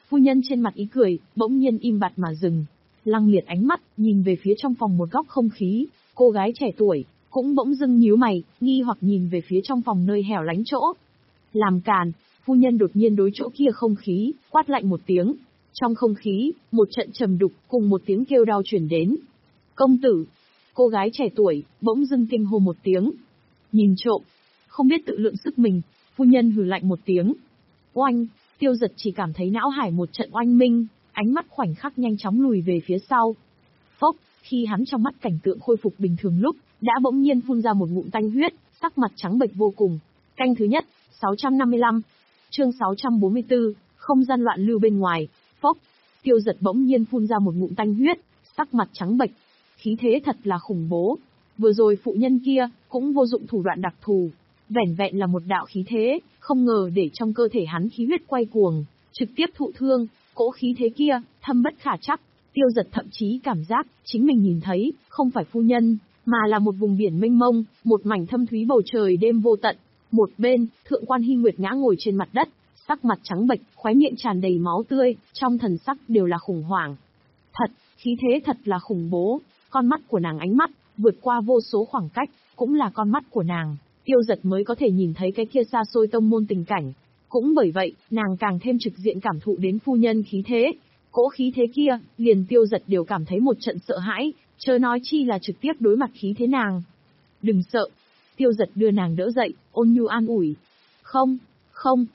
Phu nhân trên mặt ý cười, bỗng nhiên im bặt mà dừng. Lăng Liệt ánh mắt, nhìn về phía trong phòng một góc không khí, cô gái trẻ tuổi, cũng bỗng dưng nhíu mày, nghi hoặc nhìn về phía trong phòng nơi hẻo lánh chỗ. Làm càn, phu nhân đột nhiên đối chỗ kia không khí, quát lạnh một tiếng. Trong không khí, một trận trầm đục, cùng một tiếng kêu đau chuyển đến. Công tử! Cô gái trẻ tuổi, bỗng dưng kinh hô một tiếng. Nhìn trộm! Không biết tự lượng sức mình, phu nhân hừ lạnh một tiếng. Oanh! Tiêu Giật chỉ cảm thấy não hải một trận oanh minh, ánh mắt khoảnh khắc nhanh chóng lùi về phía sau. Phốc! Khi hắn trong mắt cảnh tượng khôi phục bình thường lúc, đã bỗng nhiên phun ra một ngụm tanh huyết, sắc mặt trắng bệch vô cùng. Canh thứ nhất, sáu trăm năm mươi lăm. Chương sáu trăm bốn mươi tư, không gian loạn lưu bên ngoài. Phốc! Tiêu Giật bỗng nhiên phun ra một ngụm tanh huyết, sắc mặt trắng bệch. Khí thế thật là khủng bố. Vừa rồi phụ nhân kia, cũng vô dụng thủ đoạn đặc thù. Vẻn vẹn là một đạo khí thế, không ngờ để trong cơ thể hắn khí huyết quay cuồng, trực tiếp thụ thương, cỗ khí thế kia, thâm bất khả trắc. Tiêu Giật thậm chí cảm giác, chính mình nhìn thấy, không phải phu nhân, mà là một vùng biển mênh mông, một mảnh thâm thúy bầu trời đêm vô tận. Một bên, Thượng quan Hy Nguyệt ngã ngồi trên mặt đất, sắc mặt trắng bệch, khóe miệng tràn đầy máu tươi, trong thần sắc đều là khủng hoảng. Thật, khí thế thật là khủng bố, con mắt của nàng ánh mắt, vượt qua vô số khoảng cách, cũng là con mắt của nàng. Tiêu Giật mới có thể nhìn thấy cái kia xa xôi tông môn tình cảnh. Cũng bởi vậy, nàng càng thêm trực diện cảm thụ đến phu nhân khí thế. Cỗ khí thế kia, liền Tiêu Giật đều cảm thấy một trận sợ hãi, chớ nói chi là trực tiếp đối mặt khí thế nàng. Đừng sợ. Tiêu Giật đưa nàng đỡ dậy, ôn nhu an ủi. Không, không,